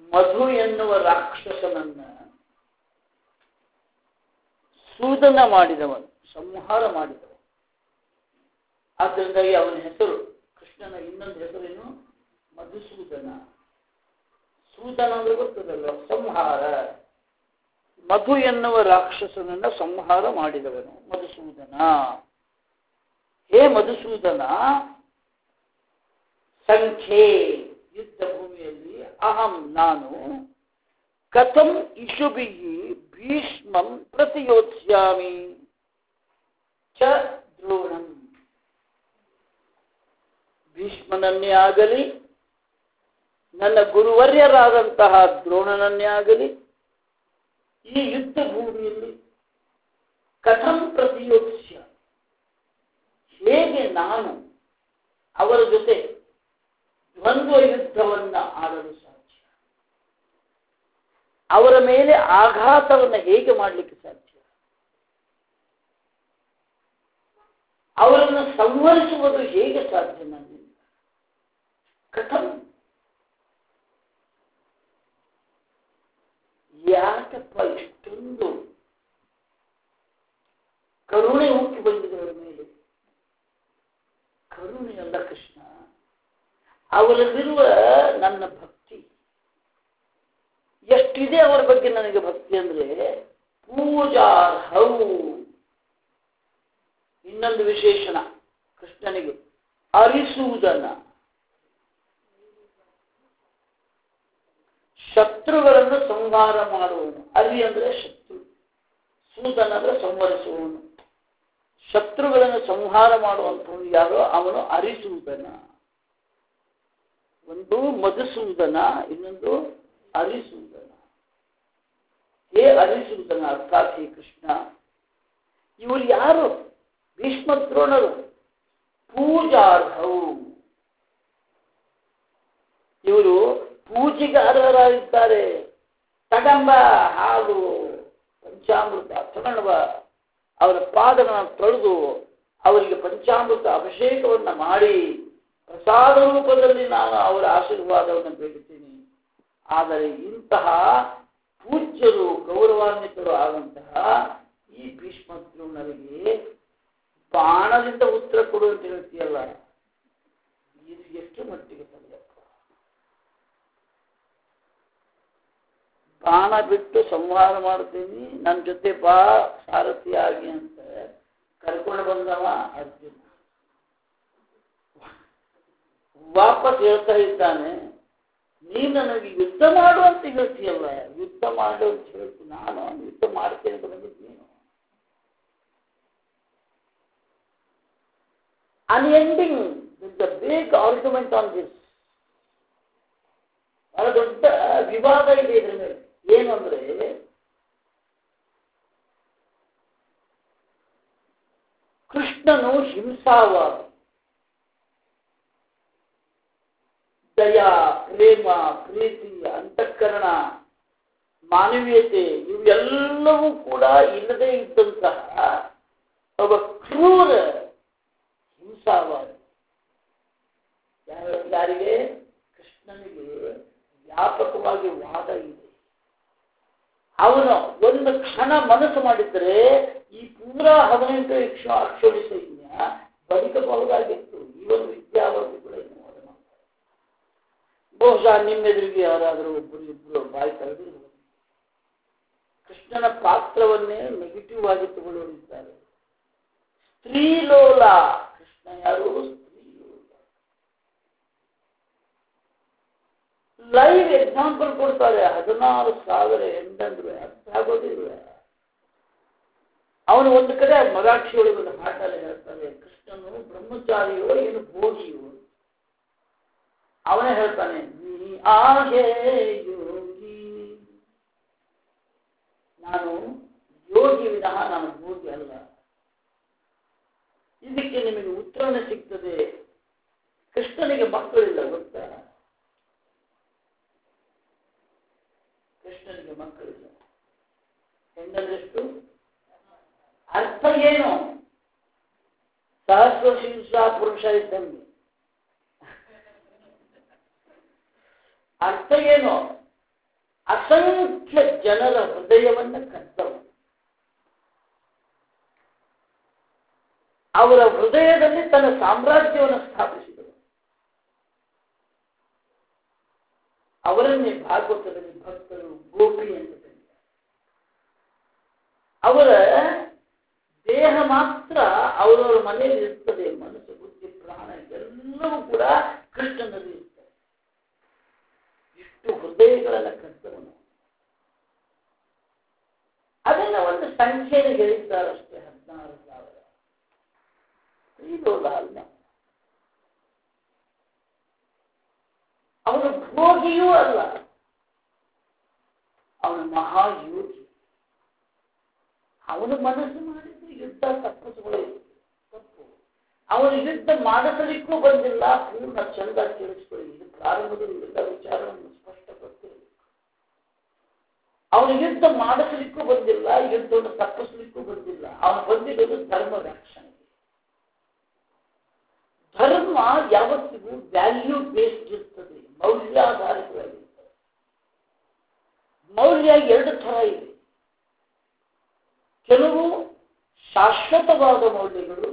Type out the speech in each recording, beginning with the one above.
ಮಧು ಎನ್ನುವ ರಾಕ್ಷಸನನ್ನ ಸೂದನ ಮಾಡಿದವನು, ಸಂಹಾರ ಮಾಡಿದವನು. ಆದ್ದರಿಂದಾಗಿ ಅವನ ಹೆಸರು, ಕೃಷ್ಣನ ಇನ್ನೊಂದು ಹೆಸರೇನು? ಮಧುಸೂದನ. ಸೂದನ ಅಂದ್ರೆ ಗೊತ್ತದಲ್ಲ, ಸಂಹಾರ. ಮಧು ಎನ್ನುವ ರಾಕ್ಷಸನನ್ನ ಸಂಹಾರ ಮಾಡಿದವನು ಮಧುಸೂದನ. ಹೇ ಮಧುಸೂದನ, ಸಂಖ್ಯೆ ಯುದ್ಧ ಭೂಮಿಯಲ್ಲಿ ಅಹಂ ನಾನು ಕಥಂ ಇಷುಭಿಹಿ ಭೀಷ್ಮಂ ಪ್ರತಿಯೋತ್ಸ್ಯಾಮಿ ಚ ದ್ರೋಣಂ. ಭೀಷ್ಮನನ್ನೇ ಆಗಲಿ ನನ್ನ ಗುರುವರ್ಯರಾದಂತಹ ದ್ರೋಣನನ್ನೇ ಆಗಲಿ ಈ ಯುದ್ಧ ಭೂಮಿಯಲ್ಲಿ ಕಥಂ ಪ್ರತಿಯೋತ್ಸ್ಯ, ಹೇಗೆ ನಾನು ಅವರ ಜೊತೆ ದ್ವಂದ್ವ ಯುದ್ಧವನ್ನ ಆಡಲು ಸಾಧ್ಯ, ಅವರ ಮೇಲೆ ಆಘಾತವನ್ನು ಹೇಗೆ ಮಾಡಲಿಕ್ಕೆ ಸಾಧ್ಯ, ಅವರನ್ನು ಸಂಹರಿಸುವುದು ಹೇಗೆ ಸಾಧ್ಯ ನನ್ನಿಂದ? ಕಥಂ, ಯಾಕಪ್ಪ ಇಷ್ಟೊಂದು ಕರುಣೆ ಹುಟ್ಟಿ ಬಂದಿದೆ ಅವರ ಮೇಲೆ? ಕರುಣೆ ಅಲ್ಲ ಕೃಷ್ಣ, ಅವರಲ್ಲಿರುವ ನನ್ನ ಭಕ್ತಿ ಎಷ್ಟಿದೆ ಅವರ ಬಗ್ಗೆ ನನಗೆ ಭಕ್ತಿ ಅಂದ್ರೆ ಪೂಜಾರ್ಹೌ. ಇನ್ನೊಂದು ವಿಶೇಷಣ ಕೃಷ್ಣನಿಗೆ, ಅರಿಸೂದನ. ಶತ್ರುಗಳನ್ನು ಸಂಹಾರ ಮಾಡುವವನು. ಅರಿ ಅಂದ್ರೆ ಶತ್ರು, ಸೂದನ ಅಂದ್ರೆ ಸಂಹರಿಸುವವನು. ಶತ್ರುಗಳನ್ನು ಸಂಹಾರ ಮಾಡುವಂಥವನು ಯಾರೋ ಅವನು ಅರಿಸೂದನ. ಒಂದು ಮಧುಸೂದನ, ಇನ್ನೊಂದು ಅರಿಸೂದನ. ಹೇ ಅರಿಸೂದನ ಅರ್ಥಾತ್ ಹೇ ಕೃಷ್ಣ, ಇವರು ಯಾರು? ಭೀಷ್ಮ ದ್ರೋಣರು. ಪೂಜಾರ್ಹವು, ಇವರು ಪೂಜೆಗೆ ಅರ್ಹರಾಗಿದ್ದಾರೆ. ತಗಂಬ ಹಾಲು ಪಂಚಾಮೃತ ತಗೊಂಡ್ಬ, ಅವರ ಪಾದಗಳನ್ನು ತೊಳೆದು ಅವರಿಗೆ ಪಂಚಾಮೃತ ಅಭಿಷೇಕವನ್ನು ಮಾಡಿ ಪ್ರಸಾದ ರೂಪದಲ್ಲಿ ನಾನು ಅವರ ಆಶೀರ್ವಾದವನ್ನು ಬೇಡುತ್ತೇನೆ. ಆದರೆ ಇಂತಹ ಪೂಜ್ಯರು ಗೌರವಾನ್ವಿತರು ಆದಂತಹ ಈ ಭೀಷ್ಮ ದ್ರೋಣರಿಗೆ ಬಾಣದಿಂದ ಉತ್ತರ ಕೊಡು ಅಂತ ಹೇಳ್ತೀಯಲ್ಲ, ಇದು ಎಷ್ಟು ಮಟ್ಟಿಗೆ ಸರಿಯಪ್ಪ? ಬಾಣ ಬಿಟ್ಟು ಸಂಹಾರ ಮಾಡ್ತೀನಿ, ನನ್ನ ಜೊತೆ ಬಾ ಸಾರಥಿಯಾಗಿ ಅಂತ ಕರ್ಕೊಂಡು ಬಂದವ ಅರ್ಜುನ. ವಾಪಸ್ ಹೇಳ್ತಾ ಇದ್ದಾನೆ, ನೀನು ನನಗೆ ಯುದ್ಧ ಮಾಡು ಅಂತ ಹೇಳ್ತೀಯಲ್ಲ, ಯುದ್ಧ ಮಾಡು ಅಂತ ಹೇಳ್ತೀನಿ. ನಾನು ಯುದ್ಧ ಮಾಡ್ತೇನೆ ಅಂತ ಬಂದಿದ್ದು ನೀನು. Unending the big argument on this. ಬಹಳ ದೊಡ್ಡ ವಿವಾದ ಇದೆ ಇದ್ರ ಮೇಲೆ. ಏನು ಅಂದ್ರೆ, ಕೃಷ್ಣನು ಹಿಂಸಾವಾದಿ. ದಯ, ಪ್ರೇಮ, ಪ್ರೀತಿ, ಅಂತಃಕರಣ, ಮಾನವೀಯತೆ ಇವೆಲ್ಲವೂ ಕೂಡ ಇಲ್ಲದೆ ಇದ್ದಂತಹ ಒಬ್ಬ ಕ್ರೂರ ಹಿಂಸಾವಾದಿ. ಯಾರಿಗೆ? ಕೃಷ್ಣನಿಗೆ ವ್ಯಾಪಕವಾಗಿ ವಾದ ಇದೆ. ಅವನು ಒಂದು ಕ್ಷಣ ಮನಸ್ಸು ಮಾಡಿದರೆ ಈ ಪೂರಾ 18 ಅಕ್ಷೋಣಿ ಸೈನ್ಯ ಬದುಕಬಹುದಾಗಿತ್ತು. ಈ ಒಂದು ವಿದ್ಯಾವಂತಗಳನ್ನು ವಾದ ಮಾಡ್ತಾರೆ. ಬಹುಶಃ ನಿಮ್ಮೆದುರಿಗೆ ಯಾರಾದರೂ ಒಬ್ಬರು ಇಬ್ಬರು ಬಾಯಿ ತೆಗೆದಿರಬಹುದು. ಕೃಷ್ಣನ ಪಾತ್ರವನ್ನೇ ನೆಗೆಟಿವ್ ಆಗಿ ತಗೊಳ್ಳೋರಿದ್ದಾರೆ. ಸ್ತ್ರೀಲೋಲ. ಕೃಷ್ಣ ಯಾರು? ಲೈವ್ ಎಕ್ಸಾಂಪಲ್ ಕೊಡ್ತಾರೆ. 16,000 ಹೆಣ್ಣಂದ್ರೆ ಅರ್ಥ ಆಗೋದಿಲ್ಲ. ಅವನು ಒಂದು ಕಡೆ ಮರಾಠಿ ಒಳಗೆ ಒಂದು ಹಾಟಲ್ಲಿ ಹೇಳ್ತಾರೆ, ಕೃಷ್ಣನು ಬ್ರಹ್ಮಚಾರಿಯೋ ಏನು ಭೋಗಿಯೋ. ಅವನೇ ಹೇಳ್ತಾನೆ, ನೀ ಆಗೆ ಯೋಗಿ, ನಾನು ಯೋಗಿ ವಿನಃ ನಾನು ಭೋಗಿ ಅಲ್ಲ. ಇದಕ್ಕೆ ನಿಮಗೆ ಉತ್ತರನೇ ಸಿಗ್ತದೆ. ಕೃಷ್ಣನಿಗೆ ಮಕ್ಕಳಿಲ್ಲ ಗೊತ್ತಾ? ಕೃಷ್ಣನಿಗೆ ಮಕ್ಕಳಿಲ್ಲ. ಹೆಣ್ಣದೆಷ್ಟು? ಅರ್ಥ ಏನು? ಸಹಸ್ರ ಶೀರ್ಷ ಪುರುಷ ಇದ್ದಂಗೆ. ಅರ್ಥ ಏನು? ಅಸಂಖ್ಯ ಜನರ ಹೃದಯವನ್ನು ಕದ್ದವು. ಅವರ ಹೃದಯದಲ್ಲಿ ತನ್ನ ಸಾಮ್ರಾಜ್ಯವನ್ನು ಸ್ಥಾಪಿಸಿದರು. ಅವರನ್ನೇ ಭಾಗವತದಲ್ಲಿ ಭಕ್ತರು ಗೋಪಿ ಅಂತ ಕರೀತಾರೆ. ಅವರ ದೇಹ ಮಾತ್ರ ಅವರವರ ಮನೆಯಲ್ಲಿ ಇರ್ತದೆ, ಮನಸ್ಸು ಬುದ್ಧಿ ಪ್ರಾಣ ಎಲ್ಲವೂ ಕೂಡ ಕೃಷ್ಣನಲ್ಲಿ ಇರ್ತದೆ. ಇಷ್ಟು ಹೃದಯಗಳನ್ನು ಕರ್ತವನು. ಅದನ್ನ ಒಂದು ಸಂಖ್ಯೆಯನ್ನು ಹೇಳಿದ್ದಾರಷ್ಟೇ, 16,000. ಇರೋಲ್ಲ ಅಲ್ಲ. ಅವನು ಭೋಗಿಯೂ ಅಲ್ಲ, ಅವನು ಮಹಾಯೋಗಿ. ಅವನು ಮನಸ್ಸು ಮಾಡಿದ್ದು ಯುದ್ಧ ತಪ್ಪಿಸಿಕೊಳ್ಳಲು ತಪ್ಪು. ಅವನು ಯುದ್ಧ ಮಾಡಿಸಲಿಕ್ಕೂ ಬಂದಿಲ್ಲ. ಪೂರ್ಣ ಚಂದ ಕೇಳಿಸ್ಕೊಳ್ಳಿ, ಇದು ಪ್ರಾರಂಭದಲ್ಲಿ ಎಲ್ಲ ವಿಚಾರವನ್ನು ಸ್ಪಷ್ಟಪಡಿಸಬೇಕು. ಅವನು ಯುದ್ಧ ಮಾಡಿಸಲಿಕ್ಕೂ ಬಂದಿಲ್ಲ, ಯುದ್ಧವನ್ನು ತಪ್ಪಿಸಲಿಕ್ಕೂ ಬಂದಿಲ್ಲ. ಅವನು ಬಂದಿರೋದು ಧರ್ಮ ರಕ್ಷಣೆಗೆ. ಧರ್ಮ ಯಾವತ್ತಿಗೂ ವ್ಯಾಲ್ಯೂ ಬೇಸ್ಡ್ ಇರ್ತದೆ, ಮೌಲ್ಯಾಧಾರಿತವಾಗಿರ್ತದೆ. ಮೌಲ್ಯ ಎರಡು ಥರ ಇದೆ. ಕೆಲವು ಶಾಶ್ವತವಾದ ಮೌಲ್ಯಗಳು,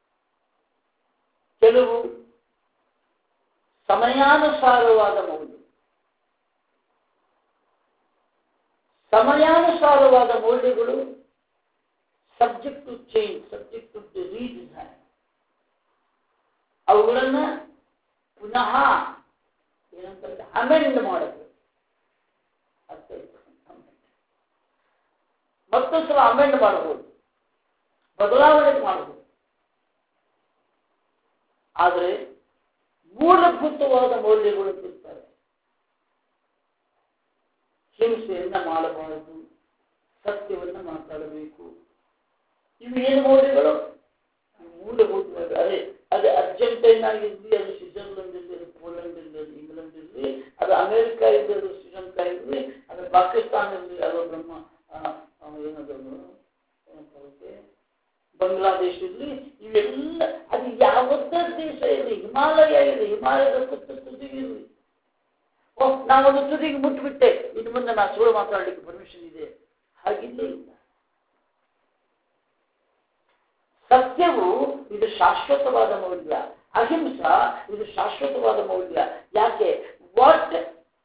ಕೆಲವು ಸಮಯಾನುಸಾರವಾದ ಮೌಲ್ಯ. ಸಮಯಾನುಸಾರವಾದ ಮೌಲ್ಯಗಳು subject to change, subject to redesign. ಅವುಗಳನ್ನ ಪುನಃ ಏನಂತ ಅಮೆಂಡ್ ಮಾಡಬೇಕು. ಮತ್ತೊಂದು ಸಲ ಅಮೆಂಡ್ ಮಾಡಬಹುದು, ಬದಲಾವಣೆ ಮಾಡಬಹುದು. ಆದರೆ ಮೂಲಭೂತವಾದ ಮೌಲ್ಯಗಳು ಇರ್ತಾರೆ. ಹಿಂಸೆಯನ್ನ ಮಾಡಬಾರದು, ಸತ್ಯವನ್ನ ಮಾತಾಡಬೇಕು. ಇವು ಏನು ಮೌಲ್ಯಗಳು? ಮೂಲಭೂತವಾದ. ಅದು ಅರ್ಜೆಂಟೈನಾ ಇರಲಿ, ಅದು ಸ್ವಿಟ್ಜರ್ಲೆಂಡ್ ಇರಲಿ, ಅದು ಪೋಲೆಂಡ್ ಇರಲಿ, ಅದು ಇಂಗ್ಲೆಂಡ್ ಇರಲಿ, ಅದು ಅಮೆರಿಕ ಇರಲಿ, ಅದು ಶ್ರೀಲಂಕಾ ಇರಲಿ, ಅದು ಪಾಕಿಸ್ತಾನ ಇರಲಿ, ಅದು ಬಾಂಗ್ಲಾದೇಶ ಇರಲಿ, ಇವೆಲ್ಲ ಅದು ಯಾವುದೇ ದೇಶ ಇರಲಿ, ಹಿಮಾಲಯ ಇರಲಿ, ಹಿಮಾಲಯದ ತುದಿಗೆ ಇರಲಿ. ನಾವೊಂದು ತುದಿಗೆ ಮುಟ್ಬಿಟ್ಟೆ, ಇನ್ನು ಮುಂದೆ ನಾ ಸುಳ್ಳು ಮಾತಾಡಲಿಕ್ಕೆ ಪರ್ಮಿಷನ್ ಇದೆ, ಹಾಗಿಲ್ಲೇ ಇಲ್ಲ. ಸತ್ಯವು ಇದು ಶಾಶ್ವತವಾದ ಮೌಲ್ಯ, ಅಹಿಂಸಾ ಇದು ಶಾಶ್ವತವಾದ ಮೌಲ್ಯ. ಯಾಕೆ? ವಾಟ್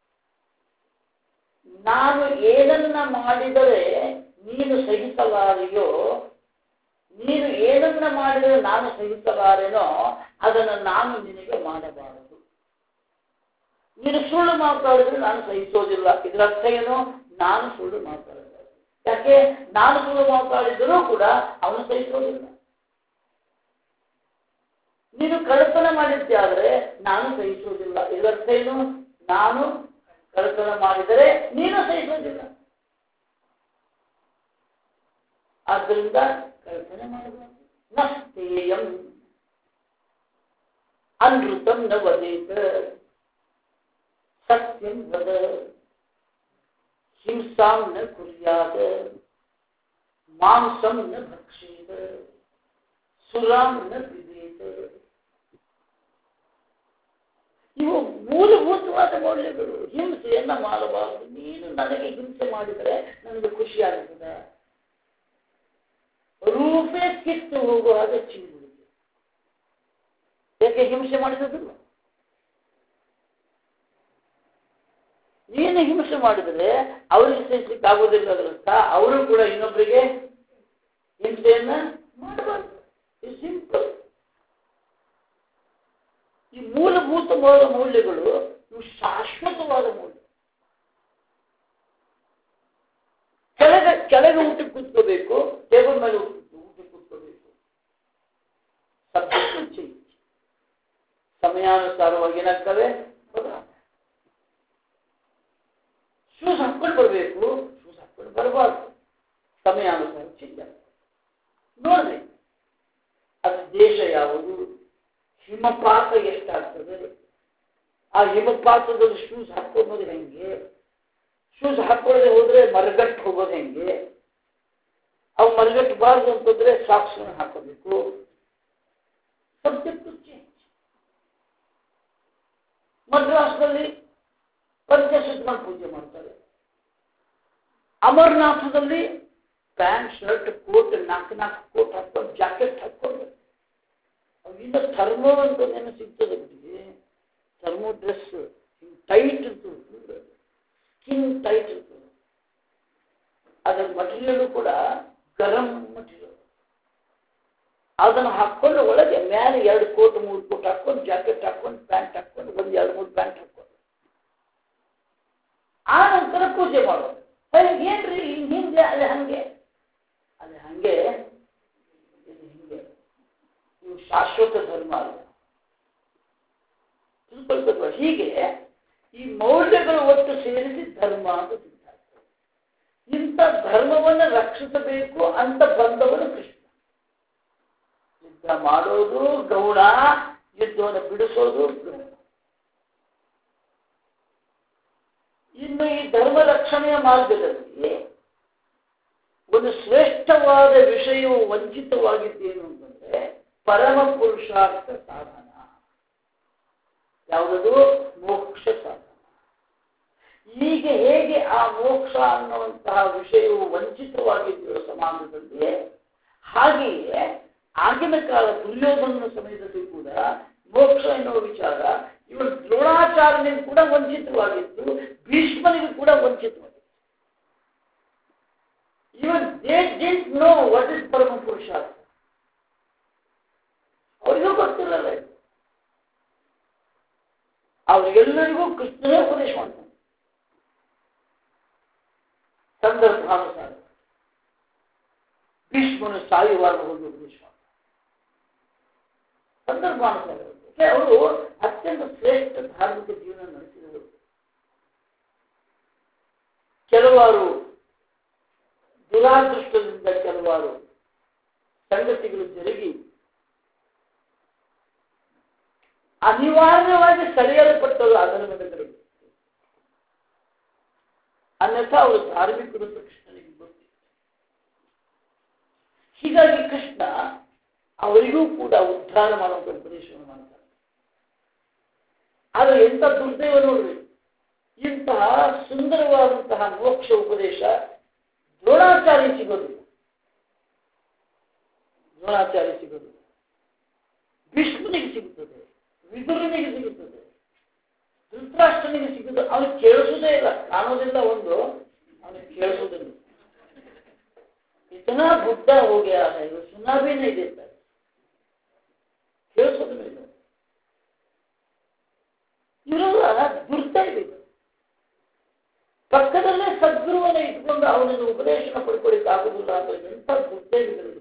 ನಾನು ಏನನ್ನ ಮಾಡಿದರೆ ನೀನು ಸಹಿಸಲಾರೆಯೋ, ನೀನು ಏನನ್ನ ಮಾಡಿದರೆ ನಾನು ಸಹಿಸಲಾರೆನೋ ಅದನ್ನು ನಾನು ನಿನಗೆ ಮಾಡಬಾರದು. ನೀನು ಸುಳ್ಳು ಮಾತಾಡಿದ್ರೆ ನಾನು ಸಹಿಸೋದಿಲ್ಲ. ಇದರ ಅರ್ಥ ಏನು? ನಾನು ಸುಳ್ಳು ಮಾತಾಡಬಾರದು. ಯಾಕೆ? ನಾನು ಸುಳ್ಳು ಮಾತಾಡಿದರೂ ಕೂಡ ಅವನು ಸಹಿಸೋದಿಲ್ಲ. ನೀನು ಕಳ್ಳತನ ಮಾಡಿದ್ದೆ ಆದರೆ ನಾನು ಸಹಿಸೋದಿಲ್ಲ. ಇದರರ್ಥ ಏನು? ನಾನು ಕಳ್ಳತನ ಮಾಡಿದರೆ ನೀನು ಸಹಿಸೋದಿಲ್ಲ. ಆದ್ದರಿಂದ ಕಳ್ಳತನ ಮಾಡಬಾರದು. ನಸ್ತೇಯಂ ಅನೃತಂ ನ ವದೇತ, ಸತ್ಯಂ ವದ, ಹಿಂಸಾಂ ನ ಕುರ್ಯಾದ, ಮಾಂಸಂ ನ ಭಕ್ಷೇತ, ಸುರಾಂ ನ ಪಿಬೇತ. ಇವು ಮೂಲಭೂತವಾದ ಮೌಲ್ಯಗಳು. ಹಿಂಸೆಯನ್ನ ಮಾಡಬಾರದು. ನೀನು ನನಗೆ ಹಿಂಸೆ ಮಾಡಿದರೆ ನನಗೆ ಖುಷಿಯಾಗುತ್ತದೆ. ರೂಪೇ ಕಿತ್ತು ಹೋಗುವಾಗ ಚಿಂಬಿಡುತ್ತೆ. ಯಾಕೆ? ಹಿಂಸೆ ಮಾಡಿರೋದಿಲ್ಲ. ನೀನು ಹಿಂಸೆ ಮಾಡಿದರೆ ಅವರಿಗೆ ಸಹಿಸಲಿಕ್ಕೆ ಆಗೋದಿಲ್ಲ. ಅದರರ್ಥ ಅವರು ಕೂಡ ಇನ್ನೊಬ್ಬರಿಗೆ ಹಿಂಸೆಯನ್ನ ಮಾಡಬಾರದು. It's simple. ಈ ಮೂಲಭೂತವಾದ ಮೌಲ್ಯಗಳು ಇವು ಶಾಶ್ವತವಾದ ಮೌಲ್ಯ. ಕೆಳಗೆ ಊಟಕ್ಕೆ ಕೂತ್ಕೋಬೇಕು, ಟೇಬಲ್ ಮೇಲೆ ಊಟಕ್ಕೆ ಕೂತ್ಕೋಬೇಕು. ಸಬ್ಜೆಕ್ಟ್ ಚೇಂಜ್, ಸಮಯಾನುಸಾರವಾಗಿ ಏನಾಗ್ತವೆ ಬದಲಾವಣೆ. ಶೂಸ್ ಹಾಕೊಂಡು ಬರಬೇಕು, ಶೂಸ್ ಹಾಕೊಂಡು ಬರಬಾರ್ದು, ಸಮಯಾನುಸಾರ ಚೇಂಜ್ ಆಗ್ತದೆ. ನೋಡ್ರಿ, ಅದು ದೇಶ ಯಾವುದು, ಹಿಮಪಾತ ಎಷ್ಟಾಗ್ತದೆ, ಆ ಹಿಮಪಾತದಲ್ಲಿ ಶೂಸ್ ಹಾಕೋದು ಹೆಂಗೆ, ಶೂಸ್ ಹಾಕೊಳ್ಳದೆ ಹೋದ್ರೆ ಮರಗಟ್ಟು ಹೋಗೋದು ಹೆಂಗೆ, ಅವು ಮರಗಟ್ಟಬಾರ್ದು ಅಂತಂದ್ರೆ ಸಾಕ್ಸ್ ಹಾಕೋಬೇಕು. Subject change. ಮದ್ರಾಸ್ನಲ್ಲಿ ಪಂಚಸೂತ್ರ ಪೂಜೆ ಮಾಡ್ತಾರೆ, ಅಮರನಾಥದಲ್ಲಿ ಪ್ಯಾಂಟ್ ಶರ್ಟ್ ಕೋಟ್ ನಾಲ್ಕು ಕೋಟ್ ಹಾಕೊಂಡು ಜಾಕೆಟ್ ಹಾಕೊಂಡು ಅವಿಂದ ಥರ್ಮೋ ಅಂತ ಏನು ಸಿಗ್ತದೆ ಬಿಟ್ಟಿಗೆ ಥರ್ಮೋ ಡ್ರೆಸ್ ಟೈಟ್ ಇರ್ತದೆ ಸ್ಕಿನ್ ಟೈಟ್ ಇರ್ತದೆ ಅದರ ಮಟೀರಿಯಲ್ ಕೂಡ ಗರಂ ಮಟೀರಿಯಲ್ ಅದನ್ನು ಹಾಕೊಂಡು ಒಳಗೆ ಮೇಲೆ 2 ಕೋಟ್ 3 ಕೋಟ್ ಹಾಕೊಂಡು ಜಾಕೆಟ್ ಹಾಕೊಂಡು ಪ್ಯಾಂಟ್ ಹಾಕೊಂಡು 1 2 3 ಪ್ಯಾಂಟ್ ಹಾಕೊಂಡು ಆ ನಂತರ ಪೂಜೆ ಮಾಡೋದು ಏನ್ರಿ ಹಿಂಗೆ ಅದೇ ಹಂಗೆ ಹಿಂಗೆ ಇವು ಶಾಶ್ವತ ಧರ್ಮ ಅಲ್ಲ ತಿಳ್ಕೊಳ್ಬೇಕು ಹೀಗೆ ಈ ಮೌಲ್ಯಗಳು ಒಟ್ಟು ಸೇರಿಸಿ ಧರ್ಮ ಅಂತ ಸಿಗ್ತಾರೆ ಇಂಥ ಧರ್ಮವನ್ನು ರಕ್ಷಿಸಬೇಕು ಅಂತ ಬಂದವನು ಕೃಷ್ಣ ಯುದ್ಧ ಮಾಡೋದು ಗೌಣ ಯುದ್ಧವನ್ನು ಬಿಡಿಸೋದು ಗೌಣ ಇನ್ನು ಈ ಧರ್ಮ ರಕ್ಷಣೆಯ ಮಾರ್ಗದಲ್ಲಿ ಒಂದು ಶ್ರೇಷ್ಠವಾದ ವಿಷಯವು ವಂಚಿತವಾಗಿದ್ದೇನು ಅಂತಂದ್ರೆ ಪರಮ ಪುರುಷಾರ್ಥ ಸಾಧನ ಯಾವುದದು ಮೋಕ್ಷ ಸಾಧನ ಈಗ ಹೇಗೆ ಆ ಮೋಕ್ಷ ಅನ್ನುವಂತಹ ವಿಷಯವು ವಂಚಿತವಾಗಿದೆಯೋ ಸಮಾಜದಲ್ಲಿ ಹಾಗೆಯೇ ಆಗಿನ ಕಾಲ ದುರ್ಯೋಧನ ಸಮಯದಲ್ಲಿ ಕೂಡ ಮೋಕ್ಷ ಎನ್ನುವ ವಿಚಾರ ಇವನು ದ್ರೋಣಾಚಾರ್ಯನಿಗೂ ಕೂಡ ವಂಚಿತವಾಗಿತ್ತು ಭೀಷ್ಮನಿಗೂ ಕೂಡ ವಂಚಿತವಾಗಿತ್ತು even they didn't know what is ಪರಮ ಪುರುಷಾರ್ಥ ಅವರಿಗೂ ಗೊತ್ತಿರಲ್ಲ ಅವರಿಗೆಲ್ಲರಿಗೂ ಕೃಷ್ಣನೇ ಉಪದೇಶ ಮಾಡ್ತಾನೆ ಸಂದರ್ಭಾನುಸಾರ ಭೀಷ್ಮನು ಸಾಯುವಾಗ ಹೋಗಿ ಉಪದೇಶ ಮಾಡ್ತಾನೆ ಸಂದರ್ಭಾನುಸಾರ ಅವರು ಅತ್ಯಂತ ಶ್ರೇಷ್ಠ ಧಾರ್ಮಿಕ ಜೀವನ ನಡೆಸಿದರು ಕೆಲವಾರು ದುರಾದೃಷ್ಟದಿಂದ ಕೆಲವಾರು ಸಂಗತಿಗಳು ಜರುಗಿ ಅನಿವಾರ್ಯವಾಗಿ ಸೆಳೆಯಲ್ಪಟ್ಟರು ಅಧರ್ಮದಲ್ಲಿ ಅನ್ಯಥಾ ಅವರು ಧಾರ್ಮಿಕರು ಅಂತ ಕೃಷ್ಣನಿಗೆ ಗೊತ್ತಿತ್ತು ಹೀಗಾಗಿ ಕೃಷ್ಣ ಅವರಿಗೂ ಕೂಡ ಉದ್ಧಾರ ಮಾಡುವಂತ ಉಪದೇಶವನ್ನು ಮಾಡ್ತಾರೆ ಆದರೆ ಎಂಥ ದುರ್ದೈವ ನೋಡ್ರಿ ಇಂತಹ ಸುಂದರವಾದಂತಹ ಮೋಕ್ಷ ಉಪದೇಶ ದ್ರೋಣಾಚಾರ್ಯ ಸಿಗೋದಿಲ್ಲ ಭೀಷ್ಮನಿಗೆ ಸಿಗುತ್ತದೆ ವಿದುರನಿಗೆ ಸಿಗುತ್ತದೆ ಧೃತರಾಷ್ಟ್ರನಿಗೆ ಸಿಗುತ್ತದೆ ಅವನಿಗೆ ಕೇಳಿಸೋದೇ ಇಲ್ಲ ಕಾಣೋದಿಲ್ಲ ಒಂದು ಅವನಿಗೆ ಕೇಳಿಸೋದಿಲ್ಲ ಇತನಾ ಬುದ್ಧ ಹೋಗಿ ಇದು ಸುನಾ ಭೀ नहीं देता ಕೇಳಿಸೋದಿಲ್ಲ ಇವರೆಲ್ಲ ದುರ್ದೈವ ಪಕ್ಕದಲ್ಲೇ ಸದ್ಗುರುವನ್ನ ಇಟ್ಕೊಂಡು ಅವನನ್ನು ಉಪದೇಶನ ಪಡ್ಕೊಳ್ಳಿಕ್ಕಾಗುದಿಲ್ಲ ಅಂತ ಎಂಥ ದುರ್ದೈವಿಗಳಿರ್ತದೆ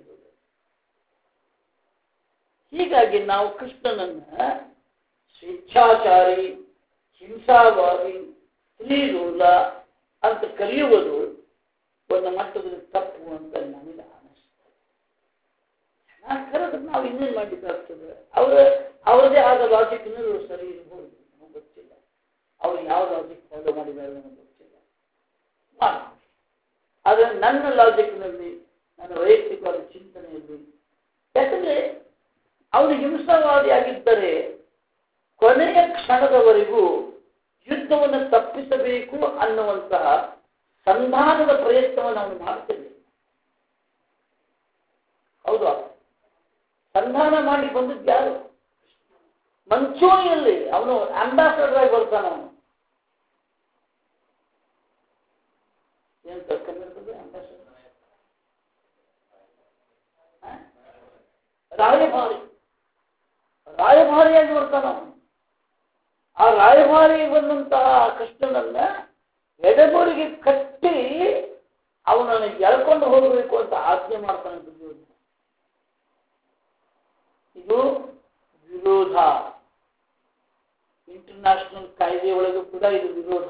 ಹೀಗಾಗಿ ನಾವು ಕೃಷ್ಣನನ್ನ ಸ್ವೇಚ್ಛಾಚಾರಿ ಹಿಂಸಾವಾದಿ ಸ್ತ್ರೀಲೋಲ ಅಂತ ಕರೆಯುವುದು ಒಂದು ಮಟ್ಟದಲ್ಲಿ ತಪ್ಪು ಅಂತ ನನಗೆ ಅನಿಸ್ತದೆ ನಾನು ಕರೆದ್ರೆ ನಾವು ಇನ್ನೇನು ಮಾಡಲಿಕ್ಕಾಗ್ತದೆ ಅವರದೇ ಆದ ಲಾಜಿಕ್ನಲ್ಲಿ ಸರಿ ಇರ್ಬೋದು ನಮಗೆ ಗೊತ್ತಿಲ್ಲ ಅವ್ರು ಯಾವ ಲಾಜಿಕ್ ಫಾಲೋ ಮಾಡಿದ್ದಾರೆ ನಮಗೆ ಗೊತ್ತಿಲ್ಲ ಆದರೆ ನನ್ನ ಲಾಜಿಕ್ನಲ್ಲಿ ನನ್ನ ವೈಯಕ್ತಿಕವಾದ ಚಿಂತನೆಯಲ್ಲಿ ಯಾಕಂದ್ರೆ ಅವನು ಹಿಂಸಾವಾದಿಯಾಗಿದ್ದರೆ ಕೊನೆಯ ಕ್ಷಣದವರೆಗೂ ಯುದ್ಧವನ್ನು ತಪ್ಪಿಸಬೇಕು ಅನ್ನುವಂತಹ ಸಂಧಾನದ ಪ್ರಯತ್ನವನ್ನು ಅವನು ಮಾಡ್ತೇನೆ ಹೌದಾ ಸಂಧಾನ ಮಾಡಿ ಬಂದಿದ್ದು ಯಾರು ಮಂಚೂರಿಯಲ್ಲಿ ಅವನು ಅಂಬಾಸಡರ್ ಆಗಿ ಬರ್ತಾನೆ ಅವನು ಏನ್ ಕನ್ನಡದಲ್ಲಿ ಅಂಬಾಸಡರ್ ರಾಯಭಾರಿಯಾಗಿ ಬರ್ತಾನ ಅವನು ಆ ರಾಯಭಾರಿ ಬಂದಂತಹ ಕೃಷ್ಣನನ್ನ ಎಡೆಗೋರಿಗೆ ಕಟ್ಟಿ ಅವನನ್ನು ಎಳ್ಕೊಂಡು ಹೋಗಬೇಕು ಅಂತ ಆಜ್ಞೆ ಮಾಡ್ತಾನೆ ದುರ್ಯೋಧನ ಇದು ವಿರೋಧ ಇಂಟರ್ನ್ಯಾಷನಲ್ ಕಾಯ್ದೆಯೊಳಗೂ ಕೂಡ ಇದು ವಿರೋಧ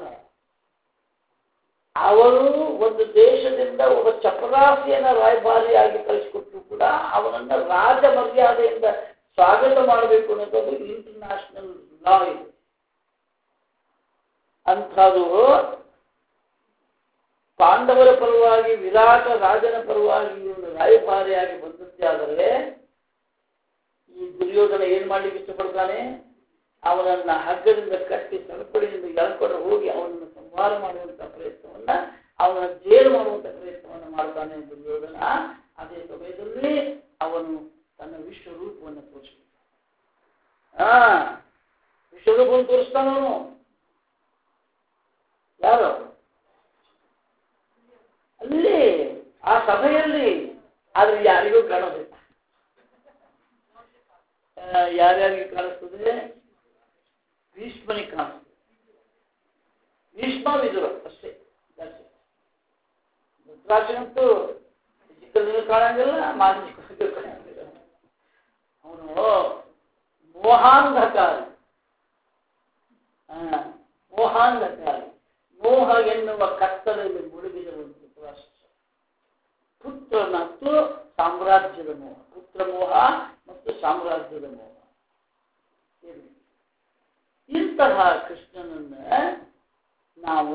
ಅವರು ಒಂದು ದೇಶದಿಂದ ಒಬ್ಬ ಚಪರಾಸಿಯನ್ನ ರಾಯಭಾರಿಯಾಗಿ ಕಳಿಸಿಕೊಟ್ಟರು ಕೂಡ ಅವನನ್ನ ರಾಜ ಮರ್ಯಾದೆಯಿಂದ ಸ್ವಾಗತ ಮಾಡಬೇಕು ಅನ್ನೋದು ಇಂಟರ್ನ್ಯಾಷನಲ್ ಲಾ ಇದೆ ಅಂಥದ್ದು ಪಾಂಡವರ ಪರವಾಗಿ ವಿರಾಟ ರಾಜನ ಪರವಾಗಿ ಇವನು ರಾಯಭಾರಿಯಾಗಿ ಬಂದದ್ದೇ ಆದರೆ ಈ ದುರ್ಯೋಧನ ಏನ್ ಮಾಡ್ಲಿಕ್ಕೆ ಇಷ್ಟಪಡ್ತಾನೆ ಅವನನ್ನ ಹಗ್ಗದಿಂದ ಕಟ್ಟಿ ಸರಪಳಿಯಿಂದ ಎಳ್ಕೊಂಡು ಹೋಗಿ ಅವನನ್ನು ಸಂಹಾರ ಮಾಡುವಂತಹ ಪ್ರಯತ್ನವನ್ನ ಅವನ ಜೇಲು ಮಾಡುವಂತ ಪ್ರಯತ್ನವನ್ನು ಮಾಡ್ತಾನೆ ದುರ್ಯೋಧನ. ಅದೇ ಸಮಯದಲ್ಲಿ ಅವನು ತನ್ನ ವಿಶ್ವರೂಪವನ್ನು ತೋರಿಸ್ತಾನೆ. ವಿಶ್ವರೂಪವನ್ನು ತೋರಿಸ್ತಾನವನು. ಯಾರು ಅಲ್ಲಿ ಆ ಸಭೆಯಲ್ಲಿ, ಆದ್ರೆ ಯಾರಿಗೂ ಕಾಣೋದಿಲ್ಲ. ಯಾರ್ಯಾರಿಗೆ ಕಾಣಿಸ್ತದೆ? ಭೀಷ್ಮನಿಗೆ ಕಾಣಿಸ್ತದೆ. ಭೀಷ್ಮ ವಿದುರ ಅಷ್ಟೇ. ಧೃತರಾಷ್ಟ್ರನಂತೂ ಫಿಸಿಕಲ್ ಕಾಣಂಗಿಲ್ಲ, ಮಾನಸಿಕ ಕಾಣಂಗಿಲ್ಲ. ಅವನು ಮೋಹಾಂಧಕಾರಿ. ಮೋಹಾಂಧಕಾರಿ, ಮೋಹ ಎನ್ನುವ ಕತ್ತಲಲ್ಲಿ ಮುಳುಗಿದವನು ಧೃತರಾಷ್ಟ್ರ. ಪುತ್ರ ಮತ್ತು ಸಾಮ್ರಾಜ್ಯದ ಮೋಹ, ಪುತ್ರ ಮೋಹ ಮತ್ತು ಸಾಮ್ರಾಜ್ಯದ ಮೋಹ. ಇಂತಹ ಕೃಷ್ಣನನ್ನ ನಾವು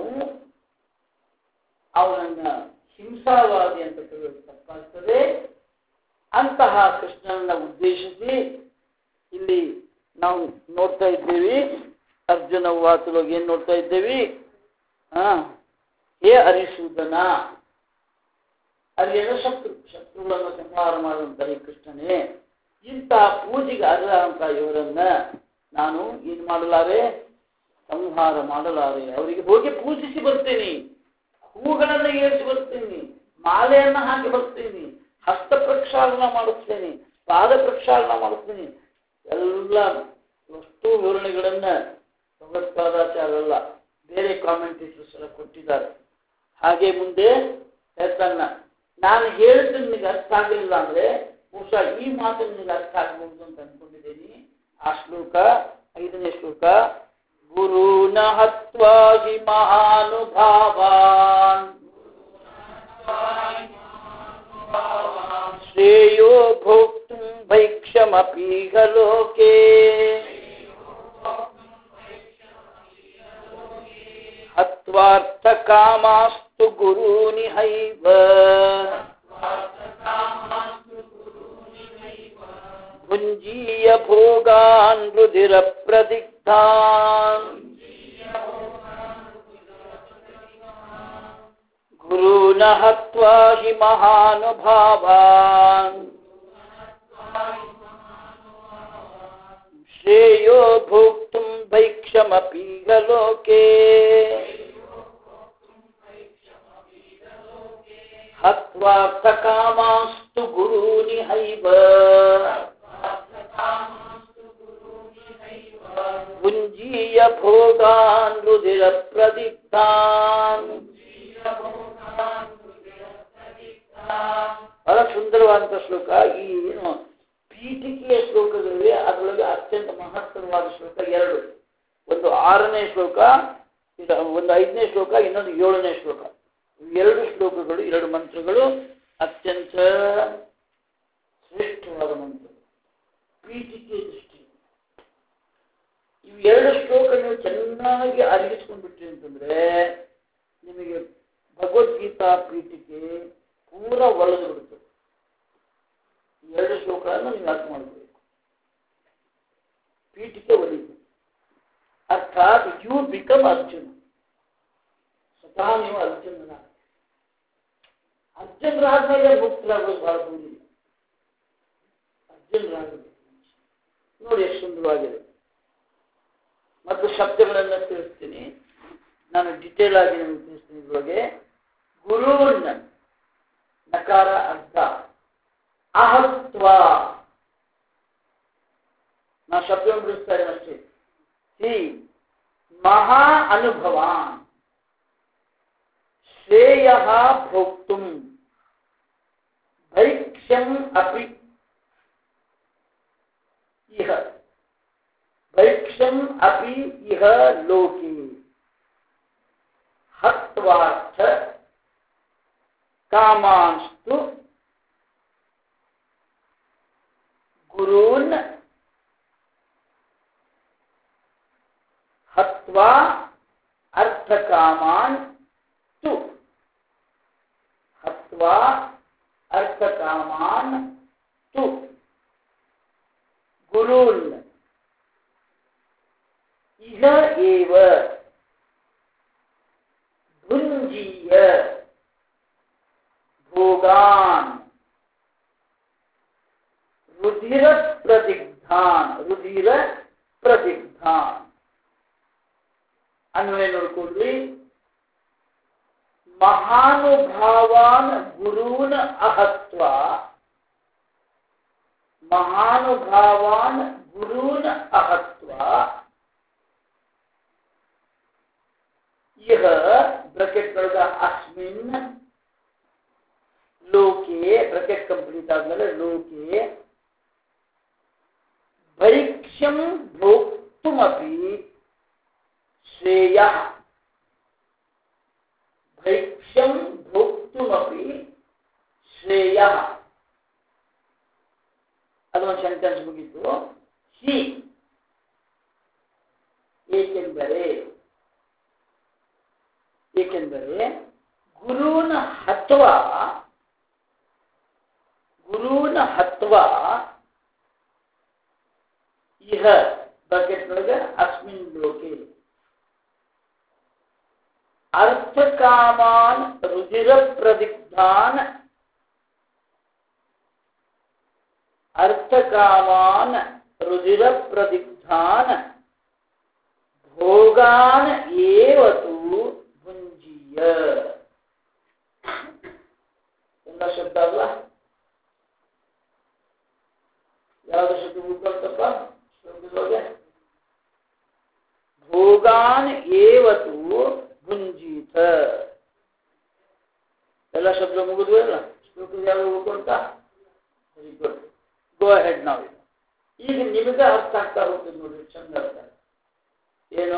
ಅವನನ್ನ ಹಿಂಸಾವಾದಿ ಅಂತ ಕರೆಯೋದು ತಪ್ಪಾಗ್ತದೆ. ಅಂತಹ ಕೃಷ್ಣನನ್ನ ಉದ್ದೇಶಿಸಿ ಇಲ್ಲಿ ನಾವು ನೋಡ್ತಾ ಇದ್ದೇವೆ. ಅರ್ಜುನ ವಾತುವಾಗ ಏನ್ ನೋಡ್ತಾ ಇದ್ದೇವೆ? ಹೇ ಅರಿಸೂದನ, ಅರಿಯನ ಶತ್ರುಗಳನ್ನು ಸಂಹಾರ ಮಾಡುವಂತಹ ಈ ಕೃಷ್ಣನೇ, ಇಂತಹ ಪೂಜೆಗೆ ಅರ್ಹ ಅಂತ ಇವರನ್ನ ನಾನು ಏನ್ ಮಾಡಲಾರೆ? ಸಂಹಾರ ಮಾಡಲಾರೆ. ಅವರಿಗೆ ಹೋಗಿ ಪೂಜಿಸಿ ಬರ್ತೇನೆ, ಹೂಗಳನ್ನು ಏರಿಸಿ ಬರ್ತೇನೆ, ಮಾಲೆಯನ್ನ ಹಾಕಿ ಬರ್ತೇನೆ, ಹಸ್ತ ಪ್ರಕ್ಷಾಳನ ಮಾಡುತ್ತೇನೆ, ಪಾದ ಪ್ರಕ್ಷಾಳನ ಮಾಡುತ್ತೇನೆ. ಎಲ್ಲ ಎಷ್ಟು ವಿವರಣೆಗಳನ್ನ ಭಗವತ್ಪಾದಾಚಾರ್ಯಲ್ಲ ಬೇರೆ ಕಾಮೆಂಟೇಟರ್ಸ್ ಎಲ್ಲ ಕೊಟ್ಟಿದ್ದಾರೆ. ಹಾಗೆ ಮುಂದೆ ಹೇಳ್ತಾನ, ನಾನು ಹೇಳಿದ್ದು ನಿನಗೆ ಅರ್ಥ ಆಗಲಿಲ್ಲ ಅಂದ್ರೆ ಬಹುಶಃ ಈ ಮಾತು ನಿನಗೆ ಅರ್ಥ ಆಗಬಹುದು ಅಂತ ಅನ್ಕೊಂಡಿದ್ದೀನಿ. ಆ ಶ್ಲೋಕ 5ನೇ ಶ್ಲೋಕ. ಗುರುನ ಹತ್ವಾ ಹಿ ಮಹಾನುಭಾವಾನ್ ಶ್ರೇಯೋ ಭೋಕ್ತುಂ ಭೈಕ್ಷಮಪೀಹ ಲೋಕೆ ಹತ್ವಾರ್ಥ ಕಾಮಾಸ್ತು ಗುರೂನಿ ಹೈವ ಭುಂಜೀಯ ಭೋಗಾನ್ ರುಧಿರ ಪ್ರದಿಗ್ಧಾನ್ ಗುರೂನ ಹತ್ವಾ ಹಿ ಮಹಾನುಭಾವಾನ್ ಶ್ರೇಯೋ ಭೋಕ್ತುಂ ಭೈಕ್ಷಮಪೀಹ ಲೋಕೆ ಹತ್ವಾರ್ಥ ಕಾಮಾಸ್ತು ಗುರೂನಿ ಹೈವ ಭುಂಜೀಯ ಭೋಗಾನ್ ರುಧಿರ ಪ್ರದಿಗ್ಧಾನ್. ಬಹಳ ಸುಂದರವಾದಂತಹ ಶ್ಲೋಕ. ಈ ಏನು ಪೀಠಿಕೆಯ ಶ್ಲೋಕಗಳಿವೆ, ಅದರೊಳಗೆ ಅತ್ಯಂತ ಮಹತ್ತರವಾದ ಶ್ಲೋಕ ಎರಡು. ಒಂದು 6ನೇ ಶ್ಲೋಕ, ಒಂದು 5ನೇ ಶ್ಲೋಕ, ಇನ್ನೊಂದು 7ನೇ ಶ್ಲೋಕ. ಎರಡು ಶ್ಲೋಕಗಳು, ಎರಡು ಮಂತ್ರಗಳು ಅತ್ಯಂತ ಶ್ರೇಷ್ಠವಾದ ಮಂತ್ರ ಪೀಠಿಕೆ ದೃಷ್ಟಿ. ಇವು ಎರಡು ಶ್ಲೋಕ ನೀವು ಚೆನ್ನಾಗಿ ಅರಿಗಿಸ್ಕೊಂಡ್ಬಿಟ್ರಿ ಅಂತಂದ್ರೆ ನಿಮಗೆ ಭಗವದ್ಗೀತಾ ಪೀಠಿಕೆ ಪೂರ ಒಳಗೆ ಬಿಡುತ್ತದೆ. ಎರಡು ಶ್ಲೋಕಗಳನ್ನು ನೀವು ಅರ್ಥ ಮಾಡಬೇಕು. ಪೀಠಿಕೆ ಒಲಿದು ಅರ್ಥಾತ್ ಯು ಬಿಕಮ್ ಅರ್ಜುನ. ಸ್ವತಃ ನೀವು ಅರ್ಜುನನ. ಅರ್ಜುನರಾದ್ಮೇಲೆ ಮುಕ್ತರಾಗೋದು ಬಹಳ ದೂರ. ಅರ್ಜುನರಾಗಬೇಕು ನೋಡಿ ಎಷ್ಟು ಸುಂದರವಾಗಿದೆ. ಮತ್ತು ಶಬ್ದಗಳನ್ನು ತಿಳಿಸ್ತೀನಿ, ನಾನು ಡಿಟೇಲ್ ಆಗಿ ನಿಮಗೆ ತಿಳಿಸ್ತೀನಿ. ಇದ್ರೊಳಗೆ ಗುರುನ್ ನಕಾರ ಅರ್ಥ ಅಹತ್ವ. ನಾ ಶಬ್ದವನ್ನು ಬಿಡಿಸ್ತಾ ಇದ್ದೇನೆ ಅಷ್ಟೇ. ಹಿ ಮಹಾ ಅನುಭವಾನ್ ಶ್ರೇಯ ಭೋಕ್ತುಂ ಭೈಕ್ಷ್ಯಂ ಅಪಿ ಇಹ ಭೈಕ್ಷ್ಯಂ ಅಪಿ ಇಹ ಲೋಕೆ ಹತ್ವಾರ್ಥ ಕಾಮಾಂಸ್ತು ಗುರೂನ್ ಹತ್ವಾ ಅರ್ಥ ಕಾಮಾನ್ ತು ಹತ್ವಾ ಅರ್ಥ ಕಾಮಾನ್ ತು ಗುರೂನ್ ಇಹ ಏವ ಭುಂಜೀಯ ಮಹಾನುಭಾವಾನ್ ಗುರೂನ್ ಅಹತ್ವ ಮಹಾನುಭಾವಾನ್ ಗುರೂನ್ ಅಹತ್ವ ಇಹ ಬ್ರಾಕೆಟ್ ಒಳಗ ಅಸ್ಮಿನ್ ಲೋಕೆ ಬ್ರಾಕೆಟ್ ಕಂಪ್ಲೀಟ್ ಆದ್ಮೇಲೆ ಲೋಕೆ ಭೈಕ್ಷ್ಯಂ ಭೋಕ್ತುಮಪಿ ಶ್ರೇಯಃ ಭೈಕ್ಷ್ಯಂ ಭೋಕ್ತುಮಪಿ ಶ್ರೇಯಃ ಅದೊಂದು ಸೆಂಟೆನ್ಸ್ ಮುಗಿತು. ಹಿ ಏಕೆಂದರೆ ಗುರೂನ ಹತ್ವ ಇಹ ಬ್ರಾಕೆಟ್ ಒಳಗೆ ಅಸ್ಮಿನ್ ಲೋಕೆ ಅರ್ಥಕಾಮಾನ್ ರುಧಿರ ಪ್ರದಿಗ್ಧಾನ್ ಭೋಗಾನ್ ಏವತು ಭುಂಜೀಯ. ಎಲ್ಲ ಶಬ್ದ ಅಲ್ಲ, ಯಾವುದು ಶಬ್ದ ಉಳ್ಕೊಳ್ತಪ್ಪ ಶ್ಲೋಕದೊಳಗೆ? ಭೋಗಾನ್ ಏವತು ಭುಂಜೀತ. ಎಲ್ಲ ಶಬ್ದ ಮುಗಿದ್ವು ಅಲ್ಲ, ಶ್ಲೋಕದ ಯಾವುದು ಉಳ್ಕೊಳ್ತ? ವೆರಿ ಗುಡ್, ಗೋ ಅಹೆಡ್ ನಾವು. ಈಗ ನಿಮಗೆ ಅರ್ಥ ಆಗ್ತಾ ಹೋಗ್ತದೆ ನೋಡ್ರಿ, ಚಂದ ಅರ್ಥ. ಏನು?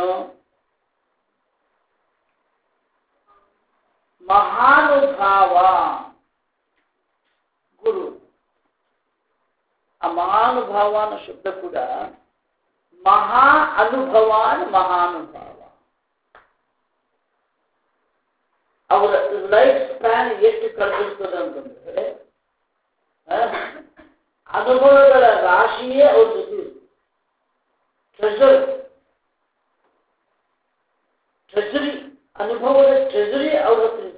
ಮಹಾನುಭಾವ ಗುರು. ಆ ಮಹಾನುಭಾವ ಅನ್ನೋ ಶಬ್ದ ಕೂಡ ಮಹಾ ಅನುಭವಾನ್ ಮಹಾನುಭಾವ. ಅವರ ಲೈಫ್ ಸ್ಪ್ಯಾನ್ ಎಷ್ಟು ಕಳೆದಿರ್ತದೆ ಅಂತಂದ್ರೆ ಅನುಭವಗಳ ರಾಶಿಯೇ ಅವ್ರ ಜೊತೆ ಟ್ರೆಜರಿ ಅನುಭವದ ಟ್ರೆಜರಿ ಅವ್ರ ಹತ್ರ ಇರ್ತದೆ.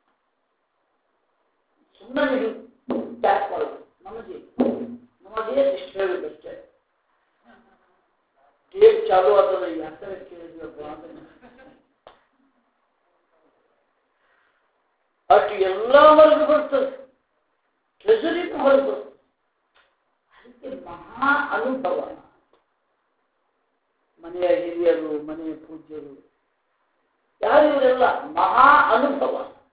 ಸುಮ್ಮನೆ ನೀವು ಟ್ಯಾಪ್ ಮಾಡೋದು ನಮಗೆ ಇಷ್ಟು ಹೇಳಬೇಕಷ್ಟೇ. ಟೇಪ್ ಚಾಲು ಆಗ್ತದ, ಯಾಕಂದ್ರೆ ಕೇಳಿದ್ರಪ್ಪ ಅಂತ ಅಷ್ಟು ಎಲ್ಲ ಹೊರಗೆ ಬರ್ತದೆ, ಟ್ರೆಜರಿ ಹೊರಗೆ ಬರ್ತದೆ. ಅದಕ್ಕೆ ಮಹಾ ಅನುಭವ. ಮನೆಯ ಹಿರಿಯರು, ಮನೆಯ ಪೂಜ್ಯರು, ಯಾರು ಇವರೆಲ್ಲ ಮಹಾ ಅನುಭವ.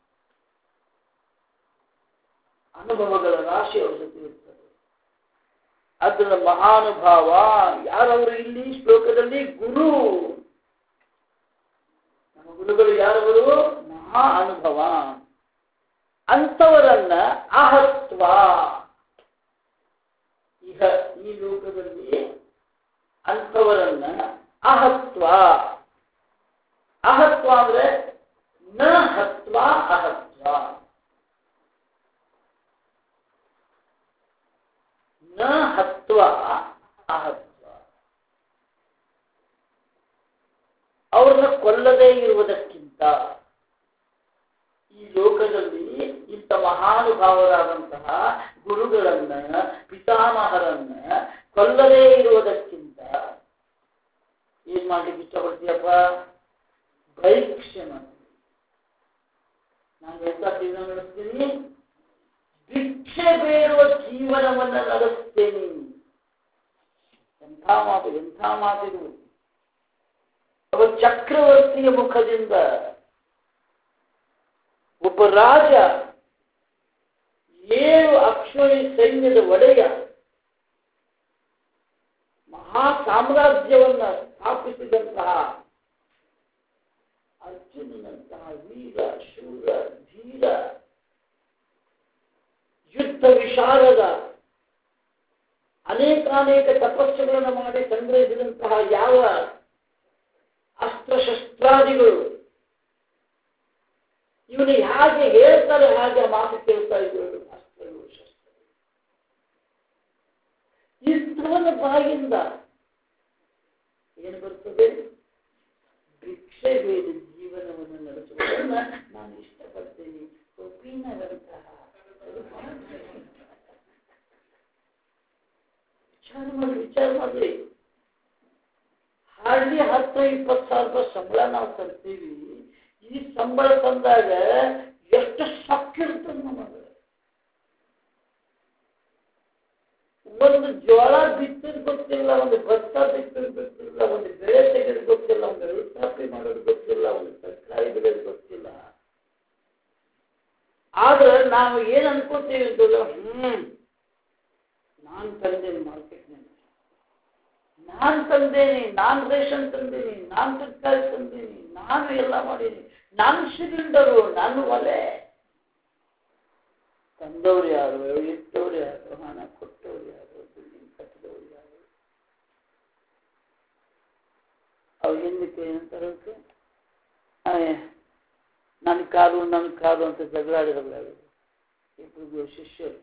ಅನುಭವಗಳ ರಾಶಿ ಅವ್ರ ಜೊತೆ ಇರ್ತದೆ. ಅದನ್ನ ಮಹಾನುಭಾವ ಯಾರವರು ಇಲ್ಲಿ ಶ್ಲೋಕದಲ್ಲಿ? ಗುರು. ನಮ್ಮ ಗುರುಗಳು ಯಾರವರು? ಮಹಾ ಅನುಭವ. ಅಂಥವರನ್ನ ಅಹತ್ವ ಇಹ ಈ ಲೋಕದಲ್ಲಿ ಅಂಥವರನ್ನ ಅಹತ್ವ. ಅಹತ್ವ ಅಂದ್ರೆ ನ ಹತ್ವ ಅಹತ್ವ. ನ ಹತ್ವ ಅಹತ್ವ. ಅವ್ರನ್ನ ಕೊಲ್ಲದೇ ಇರುವುದಕ್ಕಿಂತ ಈ ಲೋಕದಲ್ಲಿ ಇಂಥ ಮಹಾನುಭಾವರಾದಂತಹ ಗುರುಗಳನ್ನ, ಪಿತಾಮಹರನ್ನ ಕೊಲ್ಲದೇ ಇರುವುದಕ್ಕಿಂತ ಏನ್ ಮಾಡ್ಲಿಕ್ಕೆ ಇಷ್ಟಪಡ್ತೀಯಪ್ಪ? ಭೈಕ್ಷ್ಯ ಮಾಡ್ತೀನಿ. ನಾನು ಎಂತ ಜೀವನ ನಡೆಸ್ತೀನಿ? ಭಿಕ್ಷೆ ಬೇಡುವ ಜೀವನವನ್ನ ನಡೆಸ್ತೇನೆ. ಎಂಥ ಮಾತಿದು! ಒಬ್ಬ ಚಕ್ರವರ್ತಿಯ ಮುಖದಿಂದ ಒಬ್ಬ ರಾಜ, 7 ಅಕ್ಷೋಣಿ ಸೈನ್ಯದ ಒಡೆಯ, ಮಹಾ ಸಾಮ್ರಾಜ್ಯವನ್ನ ಸ್ಥಾಪಿಸಿದಂತಹ ಅರ್ಜುನನಂತಹ ವೀರ, ಶೂರ, ಧೀರ, ಯುದ್ಧ ವಿಶಾರದ, ಅನೇಕಾನೇಕ ತಪಸ್ಸುಗಳನ್ನು ಮಾಡಿ ಸಂಗ್ರಹಿಸಿದಂತಹ ಯಾವ ಅಸ್ತ್ರಶಸ್ತ್ರಾದಿಗಳು ಇವನು ಹೇಗೆ ಹೇಳ್ತಾರೆ ಹಾಗೆ ಮಾತು ಕೇಳ್ತಾ ಇದ್ರು. ಅಸ್ತ್ರಗಳು, ಶಸ್ತ್ರಗಳು. ಇಂಥವನ ಬಾಯಿಂದ ಏನು ಬರ್ತದೆ? ಭಿಕ್ಷೆ ಬೇಡ ಜೀವನವನ್ನು ನಡೆಸುವುದನ್ನ ನಾನು ಇಷ್ಟಪಡ್ತೇನೆ. ಕಪಿನರಂತಹ ವಿಚಾರ ಮಾಡ್ರಿ. ಹಾರ್ಡ್ಲಿ 10-20 ಸಾವಿರ ರೂಪಾಯಿ ಸಂಬಳ ನಾವು ತರ್ತೀವಿ. ಈ ಸಂಬಳ ತಂದಾಗ ಎಷ್ಟು ಸಕ್ಕಿರ್ತದೆ ನಮಗೆ. ಒಂದು ಜೋಳ ಬಿತ್ತೋದು ಗೊತ್ತಿಲ್ಲ, ಒಂದು ಭತ್ತ ಬಿತ್ತೋದು ಗೊತ್ತಿಲ್ಲ, ಒಂದು ಬೆಳೆ ತೆಗೆದು ಗೊತ್ತಿಲ್ಲ, ಒಂದು ವ್ಯವಸಾಯ ಮಾಡೋದು ಗೊತ್ತಿಲ್ಲ, ಒಂದು ತರಕಾರಿ ಬೆಳೆದು ಗೊತ್ತಿಲ್ಲ. ಆದ್ರೆ ನಾವು ಏನ್ ಅನ್ಕೋತೀವಿ ಅಂತಂದ್ರೆ ನಾನು ತಂದೇನಿ ಮಾರ್ಕೆಟ್ನಲ್ಲಿ, ನಾನು ತಂದೇನಿ, ನಾನು ರೇಷನ್ ತಂದೇನಿ, ನಾನು ತರಕಾರಿ ತಂದೇನಿ, ನಾನು ಎಲ್ಲ ಮಾಡೀನಿ, ನಾನು ಸಿಲಿಂಡರು, ನಾನು ಒಲೆ. ತಂದವ್ರು ಯಾರು, ಇಟ್ಟವ್ರು ಯಾರು, ಹಣ ಕೊಟ್ಟವ್ರು ಯಾರು, ಬಿಲ್ಡಿಂಗ್ ಕಟ್ಟಿದವ್ರು ಯಾರು? ಅವ್ರು ಹಿಂದಕ್ಕೆ ಏನಂತಾರಂತೆ, ನನ್ನ ಕಾರು ಅಂತ ಜಗಳಾಡಿರಲ್ಲ ಇಬ್ಬರಿಗೂ ಶಿಷ್ಯರು.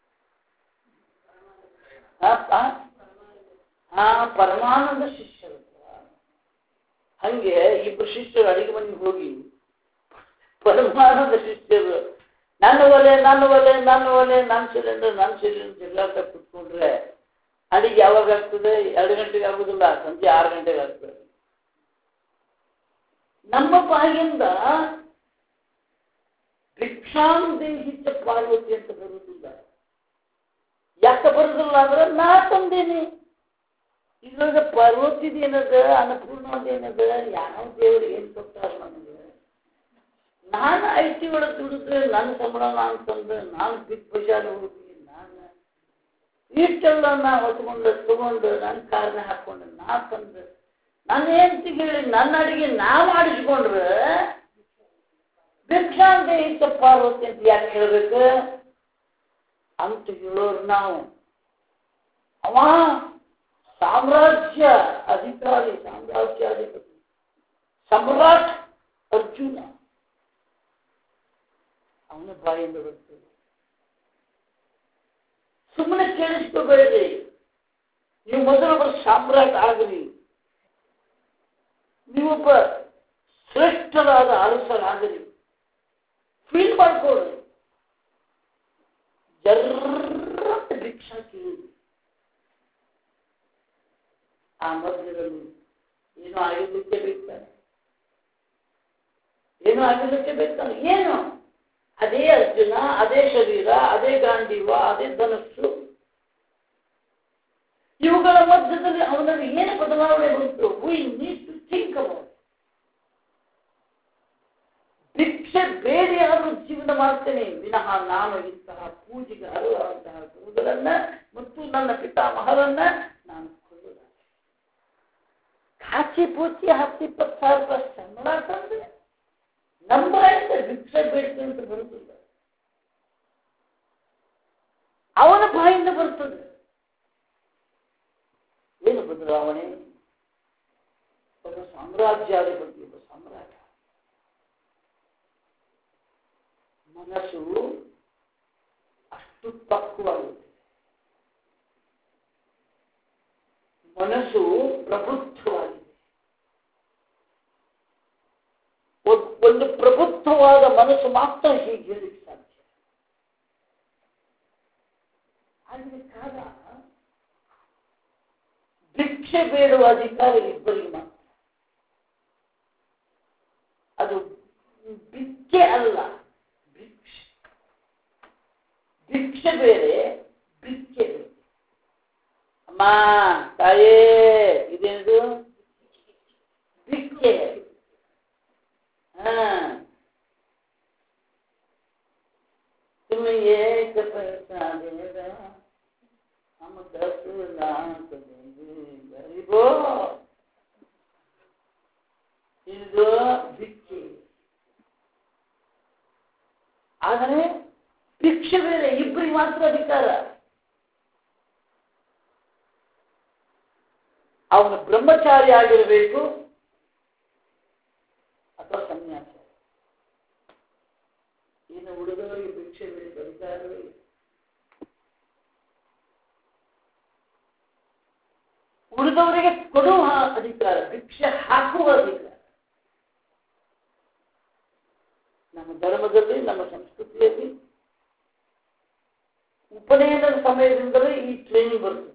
ಪರಮಾನಂದ ಶಿಷ್ಯರು. ಹಂಗೆ ಇಬ್ರು ಶಿಷ್ಯರು ಅಡಿಗೆ ಮನೆಗೆ ಹೋಗಿ ಪರಮಾನಂದ ಶಿಷ್ಯರು ನನ್ನ ಒಲೆ ನನ್ನ ಸಿಲಿಂಡರ್ ಜಗಳಾಡ್ತಾ ಕುತ್ಕೊಂಡ್ರೆ ಅಡಿಗೆ ಯಾವಾಗ ಆಗ್ತದೆ? 2 ಗಂಟೆಗೆ ಆಗುದಿಲ್ಲ, ಸಂಜೆ 6 ಗಂಟೆಗೆ ಆಗ್ತದೆ. ನಮ್ಮ ಬಾಯಿಂದ ಭಿಕ್ಷಾಂ ದೇಹಿತ ಪಾರ್ವತಿ ಅಂತ ಬರುವುದಿಲ್ಲ. ಯಾಕೆ ಬರುದಿಲ್ಲ ಅಂದ್ರೆ ನಾ ತಂದೇನೆ. ಇದ್ರಾಗ ಪಾರ್ವತಿದೇನದ, ಅನ್ನಪೂರ್ಣದೇನದ, ಯಾವ ದೇವರು ಏನ್ ಕೊಟ್ಟಾರ ನನಗೆ? ನಾನು IT ಒಳಗೆ ದುಡಿದ್ರೆ ನನ್ನ ಸಂಬಳ ನಾನು ತಂದ್ರೆ, ನಾನು ಬಿಗ್ ಬಜಾರ್ ಹೋಗಿ ನಾನು ಇಷ್ಟೆಲ್ಲ ನಾ ಹೊತ್ಕೊಂಡು ತಗೊಂಡು ನನ್ನ ಕಾರ್ನ ಹಾಕೊಂಡು ನಾ ತಂದ್ರೆ, ನನ್ನ ಹೆಂಡತಿಗೆ ಹೇಳಿ ನನ್ನ ಅಡಿಗೆ ನಾ ಮಾಡಿಸ್ಕೊಂಡ್ರೆ ಭಿಕ್ಷಾಂತ ಇತ್ತ ಪಾರ್ವತಿ ಅಂತ ಯಾಕೆ ಹೇಳ್ಬೇಕು ಅಂತ ಹೇಳೋರು ನಾವು. ಅವ ಸಾಮ್ರಾಜ್ಯ ಅಧಿಪತಿ ಸಮ್ರಾಟ್ ಅರ್ಜುನ, ಅವನ ಬಾಯಿಂದ ಬರ್ತದೆ. ಸುಮ್ಮನೆ ಕೇಳಿಸ್ಕೋಬೇಡ್ರಿ, ನೀವು ಮೊದಲೊಬ್ಬ ಸಾಮ್ರಾಟ್ ಆಗ್ರಿ, ನೀವೊಬ್ಬ ಶ್ರೇಷ್ಠರಾದ ಅರಸರಾಗಲಿ, ಫೀಲ್ ಮಾಡ್ಕೊಳ್ಳಿ. ಜರ್ರ ಭಿಕ್ಷಾ ಕೇಳಿ ಆ ಮಧ್ಯದಲ್ಲಿ ಏನೋ ಆಗಿದ್ದಕ್ಕೆ ಬೇಕಾನೆ, ಏನು ಅದೇ ಅರ್ಜುನ, ಅದೇ ಶರೀರ, ಅದೇ ಗಾಂಡೀವ, ಅದೇ ಧನಸ್ಸು, ಇವುಗಳ ಮಧ್ಯದಲ್ಲಿ ಅವನಲ್ಲಿ ಏನು ಬದಲಾವಣೆ ಬಂತು? We need to think about. ಭಿಕ್ಷೆ ಬೇರೆ ಯಾರು ಜೀವನ ಮಾಡ್ತೇನೆ ವಿನಃ ನಾನು ಇಂತಹ ಪೂಜೆಗೆ ಅರ್ಹವಂತಹ ಗುರುಗಳನ್ನ ಮತ್ತು ನನ್ನ ಪಿತಾಮಹರನ್ನ ನಾನು ಕೊಡುವುದ. ಕಾಚಿ ಪೂಚಿ 10-20 ಸಾವಿರ ರೂಪಾಯಿ ಸಂಬಳ ತಂದ್ರೆ ನಮ್ಮ ಬಾಯಿಂದ ಭಿಕ್ಷೆ ಬೇಡಿಕೆ ಅಂತ ಬರುತ್ತಿಲ್ಲ, ಅವನ ಬಾಯಿಂದ ಬರ್ತದೆ. ಏನು ಬದಲಾವಣೆ? ಒಬ್ಬ ಸಾಮ್ರಾಜ್ಯಾಧಿಪತಿ, ಒಬ್ಬ ಸಾಮ್ರಾಟ, ಮನಸ್ಸು ಅಷ್ಟು ಪಕ್ವವಾಗುತ್ತೆ, ಮನಸ್ಸು ಪ್ರಬುದ್ಧವಾಗಿದೆ. ಒಂದು ಪ್ರಬುದ್ಧವಾದ ಮನಸ್ಸು ಮಾತ್ರ ಹೀಗೆ ಹೇಳಲಿಕ್ಕೆ ಸಾಧ್ಯ. ಆಗಿನ ಕಾಲ ಭಿಕ್ಷೆ ಬೇಡುವ ಅಧಿಕಾರ ಇಬ್ಬರಿಗೆ ಮಾತ್ರ. ಅದು ಭಿಕ್ಷೆ ಅಲ್ಲ, ಭಿಕ್ಷೆ ಬೇರೆ, ಭಿಕ್ಷೆ ಬೇರೆ. ಅಮ್ಮ ತಾಯೇ ಇದೇನು ಭಿಕ್ಷೆ. तुम्हें एक पैसा देगा हम 10 लाख देंगे गरीबो. ಇದು ಭಿಕ್ಷೆ. ಆದರೆ ಭಿಕ್ಷೆ ಬೇರೆ, ಇಬ್ಬರಿಗೆ ಮಾತ್ರ ಅಧಿಕಾರ. ಅವನು ಬ್ರಹ್ಮಚಾರಿ ಆಗಿರಬೇಕು ಅಥವಾ ಸನ್ಯಾಸ. ಇನ್ನು ಹುಡುಗರಿಗೆ ಭಿಕ್ಷೆ ಬೇರೆ ಅಧಿಕಾರವೇ ಇಲ್ಲ. ಉಳಿದವರಿಗೆ ಕೊಡುವ ಅಧಿಕಾರ, ಭಿಕ್ಷೆ ಹಾಕುವ ಅಧಿಕಾರ. ನಮ್ಮ ಧರ್ಮದಲ್ಲಿ, ನಮ್ಮ ಸಂಸ್ಕೃತಿಯಲ್ಲಿ ಉಪನಯನದ ಸಮಯದಿಂದಲೇ ಈ ಟ್ರೈನಿಂಗ್ ಬರ್ತದೆ.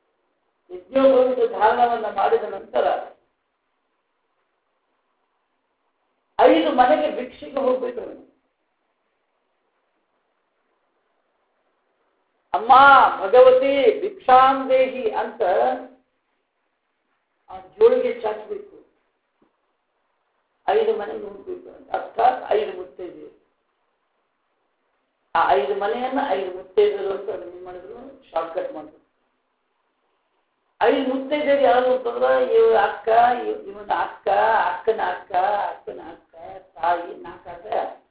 ಯಜ್ಞೋಪವೀತ ಧಾರಣವನ್ನು ಮಾಡಿದ ನಂತರ 5 ಮನೆಗೆ ಭಿಕ್ಷೆಗೆ ಹೋಗ್ಬೇಕು. ಅಮ್ಮ ಭಗವತಿ ಭಿಕ್ಷಾಂ ದೇಹಿ ಅಂತ ಆ ಜೋಳಿಗೆ ಚಾಚಬೇಕು. 5 ಮನೆಗೆ ಹೋಗ್ಬೇಕು ಅಂತ ಅರ್ಥಾತ್ 5 ಮುತ್ತೈದೆ. ಆ 5 ಮನೆಯನ್ನ 5 ಮುತ್ತೈದರು ಅಂತ ಅದನ್ನ ಏನ್ ಮಾಡಿದ್ರು, ಶಾರ್ಟ್ಕಟ್ ಮಾಡಿದ್ರು. 5 ಮುತ್ತೈದೆಯರು ಯಾರು ಅಂತಂದ್ರ ಇವ ಅಕ್ಕ, ಇವನ ಅಕ್ಕ, ಅಕ್ಕನ ಅಕ್ಕ, ಅಕ್ಕನ ಅಕ್ಕ, ತಾಯಿ 4 ಅಕ್ಕ,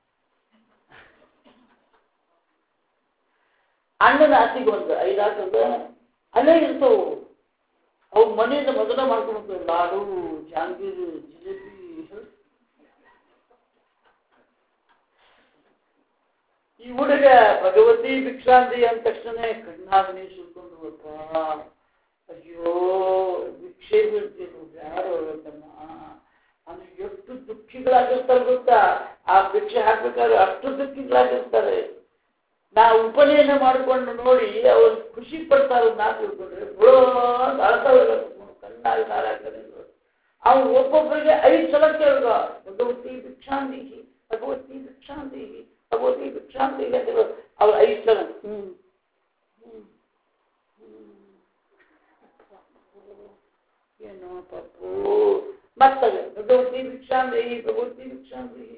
ಅಣ್ಣನ ಅತ್ತಿಗೆ ಒಂದು 5 ಹಾಕಂದ ಅಲ್ಲೇ ಇರ್ತವು. ಅವು ಮನೆಯಿಂದ ಮೊದಲ ಮಾಡ್ಕೊಂಡು ಲಾಡು, ಜಾಂಗೀರು, ಜಿಲೇಬಿ. ಈ ಹುಡುಗ ಭಗವತಿ ಭಿಕ್ಷಾಂತಿ ಅಂದ ತಕ್ಷಣ ಕಣ್ಣಾಗ ನೀರು ಸುಲ್ಕೊಂಡು ಹೋಗ್ತ, ಅಯ್ಯೋ ಭಿಕ್ಷೆ ಬೀಳ್ತೀವಿ ಯಾರು ತಮ್ಮ ಅಂದ್ರೆ ಎಷ್ಟು ದುಃಖಿಗಳಾಗಿರ್ತಾರೆ ಗೊತ್ತಾ. ಆ ಭಿಕ್ಷೆ ಹಾಕ್ಬೇಕಾದ್ರೆ ಅಷ್ಟು ದುಃಖಿಗಳಾಗಿರ್ತಾರೆ. ನಾ ಉಪನಯನ ಮಾಡಿಕೊಂಡು ನೋಡಿ ಅವ್ರು ಖುಷಿ ಪಡ್ತಾರೆ. ನಾ ತಿಳ್ಕೊಂಡ್ರೆ ಬಿಡೋ ಅಂತ ಅಳ್ತಾವೆ, ಕಣ್ಣಾಗಿ ನಾರಾಗ್ತಾನೆ. ಅವ್ರು ಒಬ್ಬೊಬ್ಬರಿಗೆ 5 ಸಲ ಕೇಳಿದ ಭಗವತಿ ಭಿಕ್ಷಾಂತಿಹಿ, ಭಗವತಿ ಭಿಕ್ಷಾಂತಿಹಿ, ಭಗವತಿ ಭಿಕ್ಷಾಂತಿಹಿ ಅಂತ ಅವ್ರು 5 ಸಲ. ಏನೋ ಪಪ್ಪು ಮತ್ತವೆ ಭಗವತಿ ಭಿಕ್ಷಾಂತಿಹಿ, ಭಗವತಿ ಭಿಕ್ಷಾಂತಿಹಿ.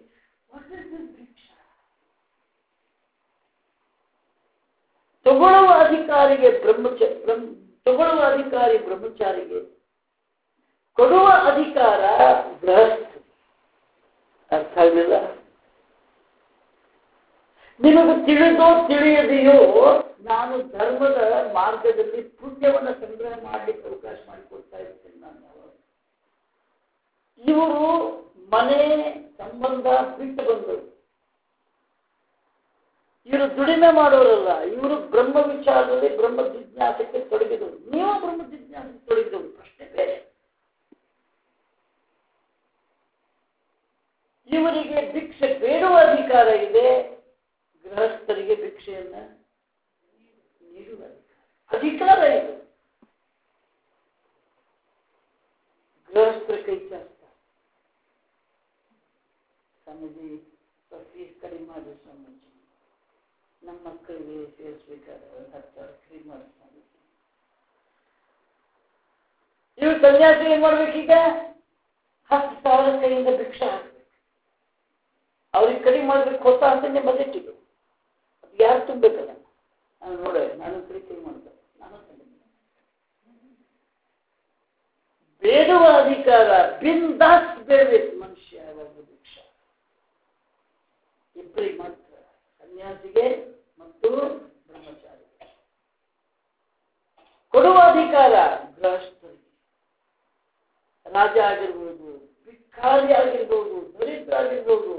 ತಗೊಳ್ಳುವ ಅಧಿಕಾರಿಗೆ ತಗೊಳ್ಳುವ ಅಧಿಕಾರಿ ಬ್ರಹ್ಮಚಾರಿಗೆ, ಕೊಡುವ ಅಧಿಕಾರ ಗೃಹಸ್ಥ. ಅರ್ಥ ಆಗಲಿಲ್ಲ? ನಿಮಗೆ ತಿಳಿದೋ ತಿಳಿಯದೆಯೋ ನಾನು ಧರ್ಮದ ಮಾರ್ಗದಲ್ಲಿ ಪುಣ್ಯವನ್ನು ಸಂಗ್ರಹ ಮಾಡಲಿಕ್ಕೆ ಅವಕಾಶ ಮಾಡಿಕೊಡ್ತಾ ಇರ್ತೇನೆ. ನಾನು ಇವರು ಮನೆ ಸಂಬಂಧ ಬಿಟ್ಟು ಬಂದರು. ಇವರು ದುಡಿಮೆ ಮಾಡೋರಲ್ಲ, ಇವರು ಬ್ರಹ್ಮ ವಿಚಾರದಲ್ಲಿ ಬ್ರಹ್ಮ ಜಿಜ್ಞಾಸಕ್ಕೆ ತೊಡಗಿದವರು. ನೀವು ಬ್ರಹ್ಮ ಜಿಜ್ಞಾಸಕ್ಕೆ ತೊಡಗಿದವರು, ಪ್ರಶ್ನೆ ಬೇರೆ. ಇವರಿಗೆ ಭಿಕ್ಷೆ ಬೇಡುವ ಅಧಿಕಾರ ಇದೆ, ಗೃಹಸ್ಥರಿಗೆ ಭಿಕ್ಷೆಯನ್ನ ನೀಡುವ ಅಧಿಕಾರ ಇದೆ. ಗೃಹಸ್ಥರ ಕೈ ಚಾಚ್ತಾರೆ, ಸ್ವಾಮೀಜಿ ಫೀಸ್ ಕಡಿಮೆ ಮಾಡಿ ಸ್ವಾಮೀಜಿ, ನಮ್ಮ ಮಕ್ಕಳಿಗೆ ಸೇರಿಸ್ಬೇಕಾದ್ರೆ 10,000 ಕಡಿಮೆ ಮಾಡಿ ಸ್ವಾಮೀಜಿ. ಇವ್ರು ಸನ್ಯಾಸಿ ಏನ್ ಮಾಡ್ಬೇಕೀಗ? 10,000 ಕೈಯಿಂದ ಭಿಕ್ಷೆ ಹಾಕ್ಬೇಕು. ಅವ್ರಿಗೆ ಕಡಿಮೆ ಮಾಡ್ಬೇಕು ಹೊತ್ತ ಅಂತಾನೆ ಬಜೆಟ್ ಇದೆ. ಅದು ಯಾರು ತುಂಬಬೇಕಲ್ಲ? ನಾನು ನೋಡ, ನಾನು ಕೈ ಮಾಡ್ತಾರೆ, ನಾನು ಬೇಡುವ ಅಧಿಕಾರ ಬಿಂದಾಸ್ ಬೇಡಬೇಕು ಮನುಷ್ಯ. ಭಿಕ್ಷಾ ಇಬ್ಬರಿಗೆ ಮಾತ್ರ, ಸನ್ಯಾಸಿಗೆ ಮತ್ತು ಬ್ರಹ್ಮಚಾರಿಗೆ. ಕೊಡುವ ಅಧಿಕಾರ ಗೃಹಸ್ಥರಿಗೆ. ರಾಜ ಆಗಿರ್ಬೋದು, ಭಿಕ್ಷಾರಿ ಆಗಿರ್ಬೋದು, ದರಿದ್ರ ಆಗಿರ್ಬೋದು,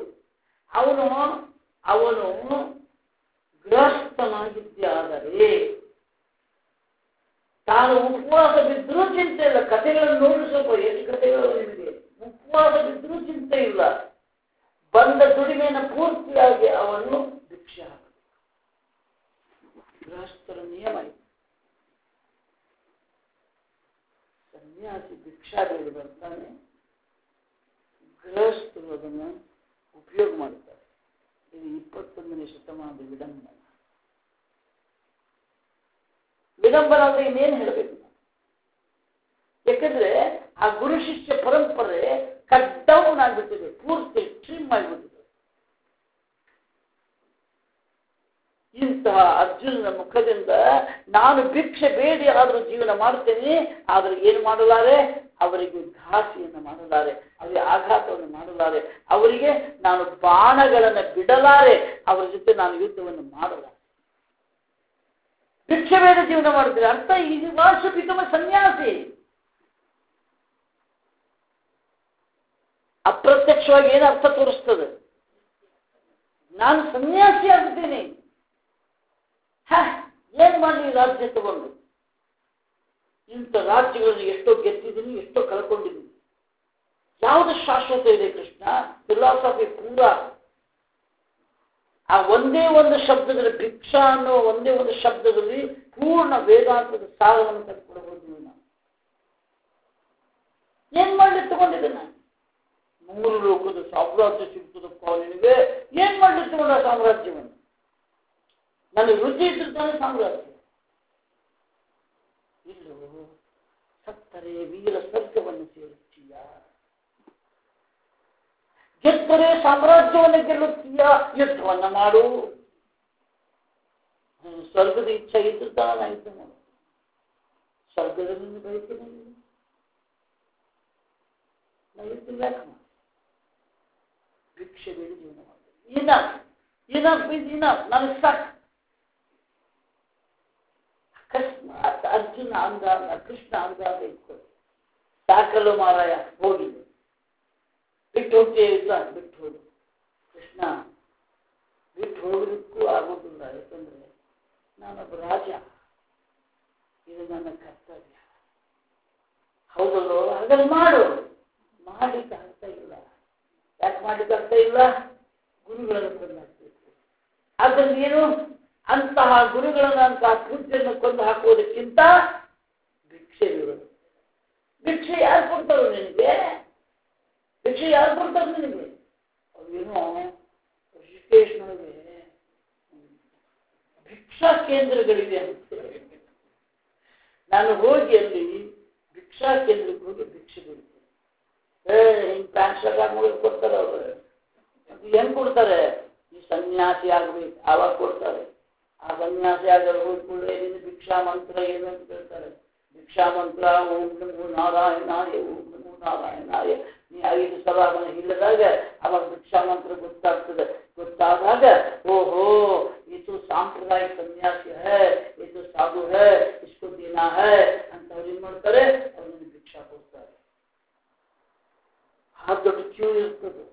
ಅವನು ಗೃಹಸ್ಥನಾಗಿದ್ದೇ ಆದರೆ ತಾನು ಉಪವಾಸ ಬಿದ್ದರೂ ಚಿಂತೆ ಇಲ್ಲ. ಕಥೆಗಳನ್ನು ನೋಡಿ ಸ್ವಲ್ಪ, ಎಷ್ಟು ಕಥೆಗಳು ನಿಮಗೆ. ಉಪವಾಸ ಬಿದ್ದರೂ ಚಿಂತೆ ಇಲ್ಲ, ಬಂದ ದುಡಿಮೆಯನ್ನು ಪೂರ್ತಿಯಾಗಿ ಅವನು ಭಿಕ್ಷೆ ಹಾಕಬೇಕು. ಗೃಹಸ್ಥರ ನಿಯಮ ಇದೆ. ಸನ್ಯಾಸಿ ಭಿಕ್ಷಾ ಬೇಡಿ ಬರ್ತಾನೆ, ಗೃಹಸ್ಥರು ಅದನ್ನು ಉಪಯೋಗ ಮಾಡ್ತಾರೆ. ಇದು 21ನೇ ಶತಮಾನದ ವಿಡಂಬನ. ವಿಡಂಬನ ಅಂದ್ರೆ ಇನ್ನೇನು ಹೇಳಬೇಕು? ಯಾಕಂದ್ರೆ ಆ ಗುರು ಶಿಷ್ಯ ಪರಂಪರೆ ಕಟ್ ಡೌನ್ ಆಗ್ಬಿಟ್ಟಿದೆ, ಪೂರ್ತಿ ಟ್ರಿಮ್ ಆಗಿಬಿಟ್ಟಿದೆ. ಇಂತಹ ಅರ್ಜುನನ ಮುಖದಿಂದ ನಾನು ಭಿಕ್ಷೆ ಬೇಡಿ ಆದರೂ ಜೀವನ ಮಾಡ್ತೇನೆ, ಆದ್ರೆ ಏನು ಮಾಡಲಾರೆ? ಅವರಿಗೆ ಘಾಸಿಯನ್ನು ಮಾಡಲಾರೆ, ಅವರಿಗೆ ಆಘಾತವನ್ನು ಮಾಡಲಾರೆ, ಅವರಿಗೆ ನಾನು ಬಾಣಗಳನ್ನು ಬಿಡಲಾರೆ, ಅವರ ಜೊತೆ ನಾನು ಯುದ್ಧವನ್ನು ಮಾಡಲಾರೆ. ಭಿಕ್ಷೆ ಬೇಡ ಜೀವನ ಮಾಡ್ತೀರಿ, ಅರ್ಥ ಇದು ವಾಶು ಬಿಕಮ ಸನ್ಯಾಸಿ. ಅಪ್ರತ್ಯಕ್ಷವಾಗಿ ಏನು ಅರ್ಥ ತೋರಿಸ್ತದೆ? ನಾನು ಸನ್ಯಾಸಿ ಆಗ್ತೀನಿ. ಏನ್ ಮಾಡಲಿ ರಾಜ್ಯ ತಗೊಂಡು? ಇಂಥ ರಾಜ್ಯಗಳನ್ನು ಎಷ್ಟೋ ಗೆದ್ದಿದ್ದೀನಿ, ಎಷ್ಟೋ ಕಳ್ಕೊಂಡಿದ್ದೀನಿ. ಯಾವುದು ಶಾಶ್ವತ ಇದೆ ಕೃಷ್ಣ? ಫಿಲಾಸಫಿ ಪೂರ ಆ ಒಂದೇ ಒಂದು ಶಬ್ದದಲ್ಲಿ, ಭಿಕ್ಷಾ ಅನ್ನೋ ಒಂದೇ ಒಂದು ಶಬ್ದದಲ್ಲಿ ಪೂರ್ಣ ವೇದಾಂತದ ಸಾರವನ್ನು ತೆಗೆದುಕೊಡಬಹುದು. ನಾವು ಏನ್ ಮಾಡ್ಲಿಕ್ಕೆ ತಗೊಂಡಿದ್ದೆ? ನಾನು 3 ಲೋಕದ ಸಾಮ್ರಾಜ್ಯ ಸಿಗ್ತದಪ್ಪ ನಿನಗೆ. ಏನ್ ಮಾಡ್ಲಿಕ್ಕೆ ನೋಡ ಸಾಮ್ರಾಜ್ಯವನ್ನು? ನನಗೆ ರುಚಿ ಇಟ್ಟಿರ್ತಾನೆ ಸಾಮ್ರಾಜ್ಯ. ಇಲ್ಲೋ ಸತ್ತರೆ ವೀರ ಸ್ವರ್ಗವನ್ನು ಸೇರುತ್ತೀಯ, ಗೆದ್ದರೆ ಸಾಮ್ರಾಜ್ಯವನ್ನು ಗೆಲ್ಲುತ್ತೀಯ, ಯುದ್ಧವನ್ನ ಮಾಡು. ಸ್ವರ್ಗದ ಇಚ್ಛೆ ಇದ್ದಿರ್ತಾನ ಆಯ್ತು ನೋಡು. ಸ್ವರ್ಗದಲ್ಲಿ ಬಯಸ್ತೇನೆ ನೈತಿಲ್ಲ. ಭಿಕ್ಷೆ ಬೇಡಿ ಜೀವನ ಮಾಡಿ ನನಗೆ ಸಾಕು. ಅಕಸ್ಮಾತ್ ಅರ್ಜುನ ಅಂದಾಗ ಕೃಷ್ಣ ಅಂದಾಗ ಇಟ್ಕೊಳ್ಳಿ, ಸಾಕಲು ಮಾರಾಯ ಹೋಗಿ ಬಿಟ್ಟು ಹೋಗ್ತೇ ಇಲ್ಲ, ಬಿಟ್ಟು ಹೋಗು ಕೃಷ್ಣ. ಬಿಟ್ಟು ಹೋಗಲಿಕ್ಕೂ ಆಗೋದಿಲ್ಲ, ಯಾಕಂದ್ರೆ ನಾನೊಬ್ಬ ರಾಜ, ಇದು ನನ್ನ ಕರ್ತವ್ಯ. ಹೌದಲ್ಲೋ? ಹಾಗಾದ್ರೆ ಮಾಡು. ಮಾಡ್ಲಿಕ್ಕೆ ಆಗ್ತಾ ಇಲ್ಲ. ಯಾಕೆ ಮಾಡ್ಲಿಕ್ಕೆ ಆಗ್ತಾ ಇಲ್ಲ? ಗುರುಗಳನ್ನು ಕೊಂದಾಕ್ಬೇಕು. ಅದ್ರಲ್ಲಿ ಏನು ಅಂತಹ ಗುರುಗಳನ್ನ ಅಂತಹ ಪೂಜ್ಯರನ್ನು ಕೊಂದು ಹಾಕುವುದಕ್ಕಿಂತ ಭಿಕ್ಷೆ ಬೀಳೋದು. ಭಿಕ್ಷೆ ಯಾರು ಕೊಡ್ತಾರೋ ನಿನಗೆ? ಭಿಕ್ಷೆ ಯಾರು ಕೊಡ್ತಾರೋ ನಿನಗೆ? ಅವೇನೋ ಋಷಿಕೇಶ್ನೊಳಗೆ ಭಿಕ್ಷಾ ಕೇಂದ್ರಗಳಿವೆ ಅಂತ. ನಾನು ಹೋಗಿ ಅಲ್ಲಿ ಭಿಕ್ಷಾ ಕೇಂದ್ರಕ್ಕೆ ಹೋಗಿ ಭಿಕ್ಷೆ ಬಿಡ್ತೇನೆ. ಹಿಂಗ್ ಪ್ಯಾಂಟ್ ಶರ್ಟ್ ಹಾಕಿ ಕೊಡ್ತಾರೆ ಅವರು. ಹೆಂಗ್ ಕೊಡ್ತಾರೆ? ಈ ಸನ್ಯಾಸಿ ಆಗ್ಬೇಕು ಆವಾಗ ಕೊಡ್ತಾರೆ. ಆ ಸನ್ಯಾಸಿ ಆಗಲು ಹೋಗ್ಕೊಂಡ್ರೆ ನಿನ್ನ ಭಿಕ್ಷಾ ಮಂತ್ರ ಏನು ಅಂತ ಕೇಳ್ತಾರೆ. ಭಿಕ್ಷಾ ಮಂತ್ರ ಓಂ ನಮೋ ನಾರಾಯಣಾಯ, ಓಂ ನಮೋ ನಾರಾಯಣಾಯ. ನೀ 5 ಸಲ ಅವನ ಇಲ್ಲದಾಗ ಅವಾಗ ಭಿಕ್ಷಾ ಮಂತ್ರ ಗೊತ್ತಾಗ್ತದೆ. ಗೊತ್ತಾದಾಗ ಓಹೋ ಇದು ಸಾಂಪ್ರದಾಯಿಕ ಸನ್ಯಾಸಿ ಹೈ, ಇದು ಸಾಧು ಹೈ, ಇಷ್ಟು ದಿನ ಹೈ ಅಂತ ಅವ್ರು ಏನ್ ಮಾಡ್ತಾರೆ, ಅವ್ರಿಗೆ ಭಿಕ್ಷಾ ಕೊಡ್ತಾರೆ. ಆ ದೊಡ್ಡ ಕ್ಯೂ ಇರ್ತದೆ,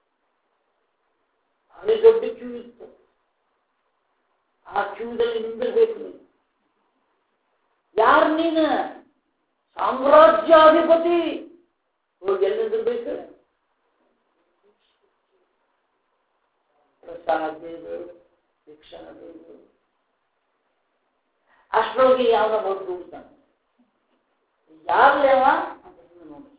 ಭಾರಿ ದೊಡ್ಡ ಕ್ಯೂ ಇರ್ತದೆ. ಆ ಕ್ಯೂದಲ್ಲಿ ನಿಂದಿರ್ಬೇಕು ನೀನು. ಯಾರು ನೀನು? ಸಾಮ್ರಾಜ್ಯಾಧಿಪತಿ. ಹೋಗಿ ಎಲ್ಲಿ ನಿಂದಿರ್ಬೇಕು? ಪ್ರಸಾದ ಬೇಕು, ಶಿಕ್ಷಣ ಬೇಕು. ಅಷ್ಟರೊಳಗೆ ಯಾವನ ಬಂದು ಕೂಡ್ತಾನೆ. ಯಾರ್ಲೇವ ಅಂತ ನೋಡಿ.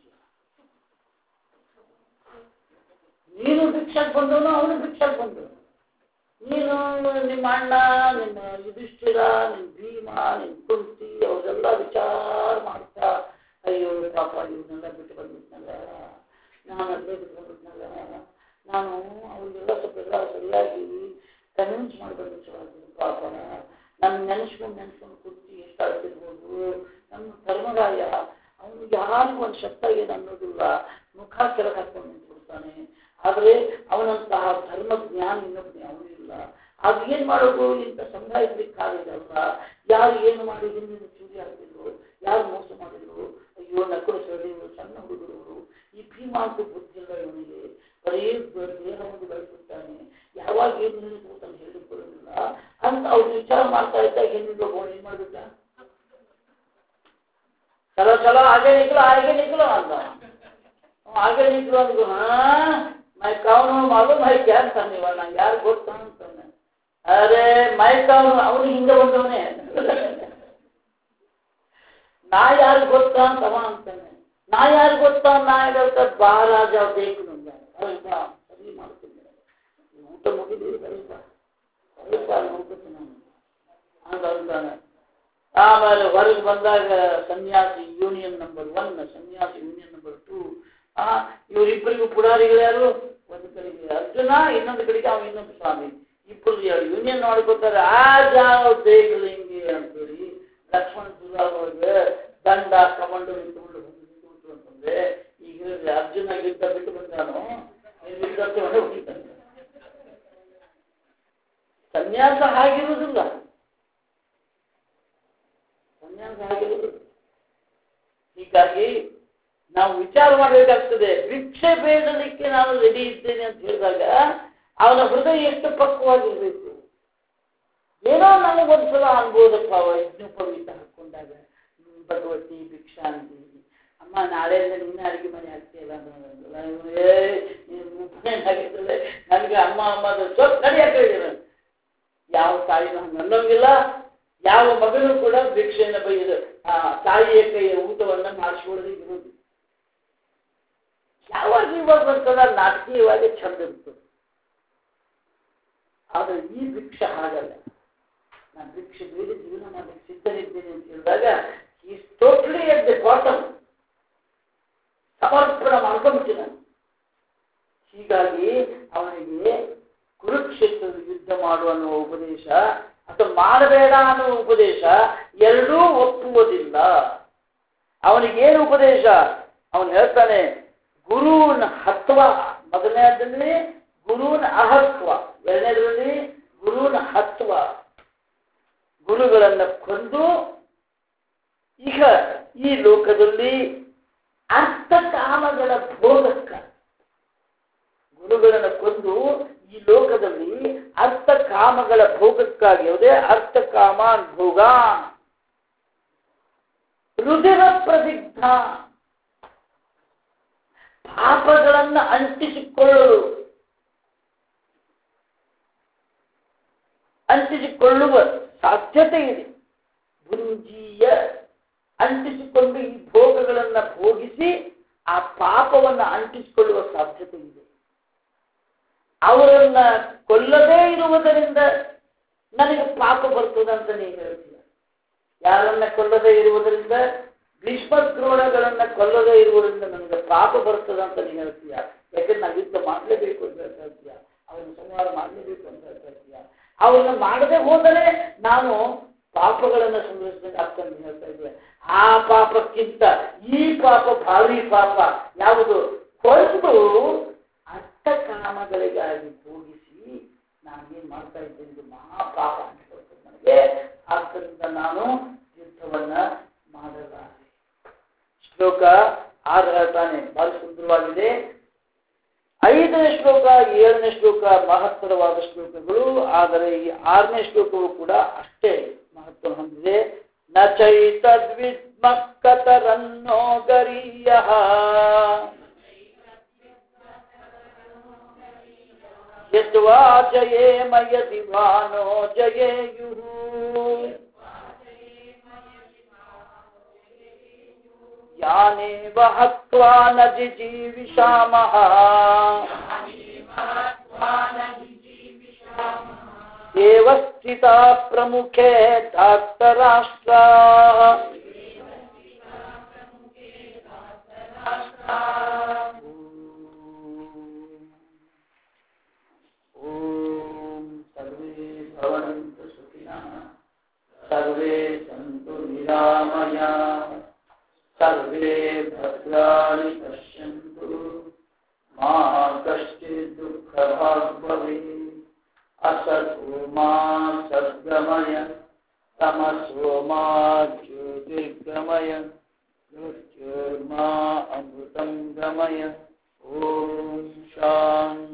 ನೀನು ಭಿಕ್ಷಕ್ಕೆ ಬಂದವನು, ಅವನು ಭಿಕ್ಷಕ್ಕೆ ಬಂದವನು. ನೀನು ನಿಮ್ಮ ಅಣ್ಣ, ನಿಮ್ಮ ಯುಧಿಷ್ಠಿರ, ನಿಮ್ಮ ಭೀಮ, ನಿಮ್ಮ ಕುಂತಿ ಅವರೆಲ್ಲ ವಿಚಾರ ಮಾಡ್ತಾ ಅಯ್ಯೋ ಪಾಪ ಇವನ್ನೆಲ್ಲ ಬಿಟ್ಟು ಬಂದ್ಬಿಟ್ನಲ್ಲ, ನಾನು ಅಲ್ಲೇ ಬಿಟ್ಟು ಬಂದ್ಬಿಟ್ನಲ್ಲ, ನಾನು ಅವ್ರಿಗೆಲ್ಲ ಸ್ವಲ್ಪ ಎಲ್ಲ ಸರಿಯಾಗಿ ಕನ್ವಿನ್ಸ್ ಮಾಡ್ಕೊಂಡು ಪಾಪ ನನ್ನ ನೆನೆಸ್ಕೊಂಡು ಕುಂತಿ ಎಷ್ಟಾಗ್ತಿರ್ಬೋದು. ನಮ್ಮ ಧರ್ಮರಾಯ ಅವನು ಯಾರಿಗೂ ಒಂದು ಶಬ್ದ ಏನು ಅನ್ನೋದಿಲ್ಲ, ಮುಖ ಕೆಳಗೆ ಹಾಕೊಂಡು ನಿಂತ್ಬಿಡ್ತಾನೆ. ಆದರೆ ಅವನಂತಹ ಧರ್ಮ ಜ್ಞಾನ ಇನ್ನೊಬ್ಬನೇ ಅವನು ಇಲ್ಲ. ಅದು ಏನ್ ಮಾಡೋದು? ಇಂಥ ಸಂಭಾಯಿಸ್ಲಿಕ್ಕಾಗಲ್ಲ. ಯಾರು ಏನು ಮಾಡಿ ಹಿಂದಿನ ಚೂರಿ ಹಾಕಿದ್ರು, ಯಾರು ಮೋಸ ಮಾಡಿದ್ರು, ಅಯ್ಯೋ ನಕಲು ಸರಳಿಗಳು, ಸಣ್ಣ ಹುಡುಗರು. ಈ ಭೀಮ ಅಂತ ಬುದ್ಧಿಲ್ಲ ಇವನಿಗೆ, ಬರೀ ದೇಹವನ್ನು ಬೆಳೆಸುತ್ತಾನೆ, ಯಾವಾಗ ಏನು ನಿಲ್ಲಿಸ್ಬೋದು ಅಂತ ಹೇಳಿಕೊಳ್ಳೋದಿಲ್ಲ ಅಂತ ಅವ್ರು ವಿಚಾರ ಮಾಡ್ತಾ ಇದ್ದಾಗ ಹೆಣ್ಣಿಗೆ ಹೋಗೋಣ ಏನ್ ಮಾಡ್ಬಿಟ್ಟ, ಚಲೋ ಚಲೋ ಹಾಗೆ ನಿಕ್ಲು ಅಂತ ಹಾಗೆ ನಿಕ್ಲು ಅಂದ್ರು. ಮೈ ಕಾವನು ಮಾಲು ಮೈ ಕ್ಯಾನ್ ತಂದಿವ, ನಂಗೆ ಯಾರು ಗೊತ್ತಾ ಅಂತಾನೆ. ಅರೆ ಮೈ ಕಾವನು ಅವನು ಹಿಂದೆ ಬಂದವನೇ, ನಾ ಯಾರು ಗೊತ್ತಾ ಅಂತವ ಅಂತಾನೆ. ನಾ ಯಾರು ಗೊತ್ತಾ? ನಾ ಹೇಳ್ತಾ ಬಾ ರಾಜ ಬೇಕು ನಂಗೆ, ಸರಿ ಮಾಡ್ತೀನಿ, ಊಟ ಮುಗಿದೀವಿ ಬರೀಬಾ ಹೋಗ್ತೀನಿ ನಾನು ಅಂತ ಅಂತಾನೆ. ಆಮೇಲೆ ಹೊರಗೆ ಬಂದಾಗ ಸನ್ಯಾಸಿ ಯೂನಿಯನ್ ನಂಬರ್ 1, ಸನ್ಯಾಸಿ ಯೂನಿಯನ್ ನಂಬರ್ 2. ಇವರಿಬ್ಬರಿಗೂ ಪುಡಾರಿಗಳು ಯಾರು? ಒಂದು ಕಡೆಗೆ ಅರ್ಜುನ, ಇನ್ನೊಂದು ಕಡೆಗೆ ಅವ ಇನ್ನೊಂದು ಸ್ವಾಮಿ. ಇಬ್ಬರು ಯೂನಿಯನ್ ಮಾಡ್ಕೊತಾರೆ. ಆ ಜಾವ ದೇಗಲಿಂಗಿ ಅಂತೇಳಿ ಲಕ್ಷ್ಮಣ ಸುಧಾರೊಳಗೆ ದಂಡ ಕಮಂಡು ನಿಂತುಕೊಂಡು ಹೋಗ್ಬಿಟ್ಟು ಅಂತಂದ್ರೆ, ಈಗ ಅರ್ಜುನ ಯುದ್ಧ ಬಿಟ್ಟು ಬಂದಾನು, ಯುದ್ಧ ತಗೊಂಡು ಹೋಗ್ತಾನೆ. ಸನ್ಯಾಸ ಹಾಗಿರುವುದಿಲ್ಲ, ಸನ್ಯಾಸ ಹಾಗಿರುವುದಿಲ್ಲ. ಹೀಗಾಗಿ ನಾವು ವಿಚಾರ ಮಾಡಬೇಕಾಗ್ತದೆ. ಭಿಕ್ಷೆ ಬೇಡಲಿಕ್ಕೆ ನಾನು ರೆಡಿ ಇದ್ದೇನೆ ಅಂತ ಹೇಳಿದಾಗ ಅವನ ಹೃದಯ ಎಷ್ಟು ಪಕ್ವವಾಗಿರ್ಬೇಕು. ಏನೋ ನನಗೊಂದ್ಸಲ ಅನ್ಬೋದಪ್ಪ, ಯಜ್ಞೋಪವೀತ ಹಾಕೊಂಡಾಗ ಭಗವತಿ ಭಿಕ್ಷಾ ಅಂತೀವಿ, ಅಮ್ಮ ನಾಳೆಯಿಂದ ನಿನ್ನ ಅಡಿಗೆ ಮನೆ ಆಗ್ತಿಲ್ಲ ಏನಾಗಿರ್ತದೆ ನನಗೆ ಅಮ್ಮ ಸ್ವಲ್ಪ ನಡಿಯಾಕ ಹೇಳಿದ್ರು. ಯಾವ ತಾಯಿನೂ ಹಂಗೆ ಅನ್ನೋಂಗಿಲ್ಲ, ಯಾವ ಮಗನೂ ಕೂಡ ಭಿಕ್ಷೆಯನ್ನು ಬೈದು ತಾಯಿಯ ಕೈಯ ಊಟವನ್ನು ಮಾಡಿಸ್ಕೊಳ್ಳೋದೇ ಇರೋದು. ಯಾವಾಗ ಇವಾಗ ಬರ್ತದ ನಾಟಕೀಯವಾಗಿ ಚಂದ ಇರ್ತದೆ. ಆದ್ರೆ ಈ ಭಿಕ್ಷೆ ಹಾಗಲ್ಲ. ನಾನು ಭಿಕ್ಷೆ ಬೇರೆ ಜೀವನ ಮಾಡಲಿಕ್ಕೆ ಸಿದ್ಧರಿದ್ದೇನೆ ಅಂತ ಹೇಳಿದಾಗ is totally at the bottom, ಸಮರ್ಪಣೆ ಮಾಡ್ಕೊಂಡ್ಬಿಟ್ಟಿನ. ಹೀಗಾಗಿ ಅವನಿಗೆ ಕುರುಕ್ಷೇತ್ರದ ಯುದ್ಧ ಮಾಡುವ ಅನ್ನುವ ಉಪದೇಶ ಅಥವಾ ಮಾಡಬೇಡ ಅನ್ನುವ ಉಪದೇಶ ಎರಡೂ ಒಪ್ಪುವುದಿಲ್ಲ. ಅವನಿಗೇನು ಉಪದೇಶ? ಅವನು ಹೇಳ್ತಾನೆ ಗುರುವಿನ ಹತ್ವ, ಮೊದಲನೇದಲ್ಲಿ ಗುರುವಿನ ಅಹತ್ವ, ಎರಡನೇದರಲ್ಲಿ ಗುರುವಿನ ಹತ್ವ. ಗುರುಗಳನ್ನು ಕೊಂದು ಈಗ ಈ ಲೋಕದಲ್ಲಿ ಅರ್ಥಕಾಮಗಳ ಭೋಗಕ್ಕ, ಗುರುಗಳನ್ನು ಕೊಂದು ಈ ಲೋಕದಲ್ಲಿ ಅರ್ಥಕಾಮಗಳ ಭೋಗಕ್ಕಾಗಿ ಯಾವುದೇ ಅರ್ಥಕಾಮಾನ್ ಭೋಗ ರುಧಿರ ಪ್ರದಿಗ್ಧ ಪಾಪಗಳನ್ನು ಅಂಟಿಸಿಕೊಳ್ಳುವ ಸಾಧ್ಯತೆ ಇದೆ. ಭುಂಜೀಯ ಅಂಟಿಸಿಕೊಂಡು ಈ ಭೋಗಗಳನ್ನು ಭೋಗಿಸಿ ಆ ಪಾಪವನ್ನು ಅಂಟಿಸಿಕೊಳ್ಳುವ ಸಾಧ್ಯತೆ ಇದೆ. ಅವರನ್ನ ಕೊಲ್ಲದೇ ಇರುವುದರಿಂದ ನನಗೆ ಪಾಪ ಬರ್ತದಂತ ನೀವು ಹೇಳ್ತೀಯ. ಯಾರನ್ನ ಕೊಲ್ಲದೇ ಇರುವುದರಿಂದ, ಭೀಷ್ಮ ದ್ರೋಣಗಳನ್ನ ಕೊಲ್ಲದೇ ಇರುವುದರಿಂದ ನನಗೆ ಪಾಪ ಬರ್ತದಂತ ನೀವು ಹೇಳ್ತೀಯ. ಯಾಕಂದ್ರೆ ನಾವು ಯುದ್ಧ ಮಾಡಲೇಬೇಕು ಅಂತ ಹೇಳ್ತೀಯ, ಅವರನ್ನು ಸಂಹಾರ ಮಾಡಲೇಬೇಕು ಅಂತ ಹೇಳ್ತೀಯ. ಅವನ್ನ ಮಾಡದೆ ಹೋದರೆ ನಾನು ಪಾಪಗಳನ್ನು ಸಂಗ್ರಹಿಸಿದಂಗೆ ಆಗ್ತಂತ ಹೇಳ್ತಾ ಇದ್ವಿ. ಆ ಪಾಪಕ್ಕಿಂತ ಈ ಪಾಪ ಭಾರಿ ಪಾಪ ಯಾವುದು? ಕೊಂದು ಅರ್ಥಕಾಮಗಳಿಗಾಗಿ ಭೋಗಿಸಿ ನಾನೇನ್ ಮಾಡ್ತಾ ಇದ್ದೇನೆ, ಇದು ಮಹಾಪಾಪ ಅಂತ ಹೇಳ್ತೇನೆ ನನಗೆ. ಆದ್ದರಿಂದ ನಾನು ಯುದ್ಧವನ್ನ ಮಾಡಲಾರೆ. ಶ್ಲೋಕ 6 ಹೇಳ್ತಾನೆ, ಬಹಳ ಸುಂದರವಾಗಿದೆ. 5ನೇ ಶ್ಲೋಕ 7ನೇ ಶ್ಲೋಕ ಮಹತ್ತರವಾದ ಶ್ಲೋಕಗಳು. ಆದರೆ ಈ 6ನೇ ಶ್ಲೋಕವು ಕೂಡ ಅಷ್ಟೇ ಮಹತ್ವ ಹೊಂದಿದೆ. ನ ಚೈತದ್ವಿದ್ಮಃ ಕತರನ್ನೋ ಗರೀಯಃ ಯದ್ವಾ ಜಯೇಮ ಯದಿ ವಾನೋ ಜಯೇಯುಃ. ಯಾನೇವ ಹತ್ವಾ ನ ಜಿಜೀವಿಷಾಮಃ ದೇವಸ್ಥಿತಾ ಪ್ರಮುಖೇ ಧಾರ್ತರಾಷ್ಟ್ರಾಃ. ಓಂ ಸರ್ವೇ ಭವಂತು ಸುಖಿನಃ, ಸರ್ವೇ ಸಂತು ನಿರಾಮಯಾಃ, ಸರ್ವೇ ಭದ್ರಾಣಿ ಪಶ್ಯಂತು, ಮಾ ಕಶ್ಚಿತ್ ದುಃಖಭಾಗ್ ಭವೇತ್. असतो मा सद्गमय, तमसो मा ज्योतिर्गमय, मृत्योर्मा अमृतं गमय. ओम शांति.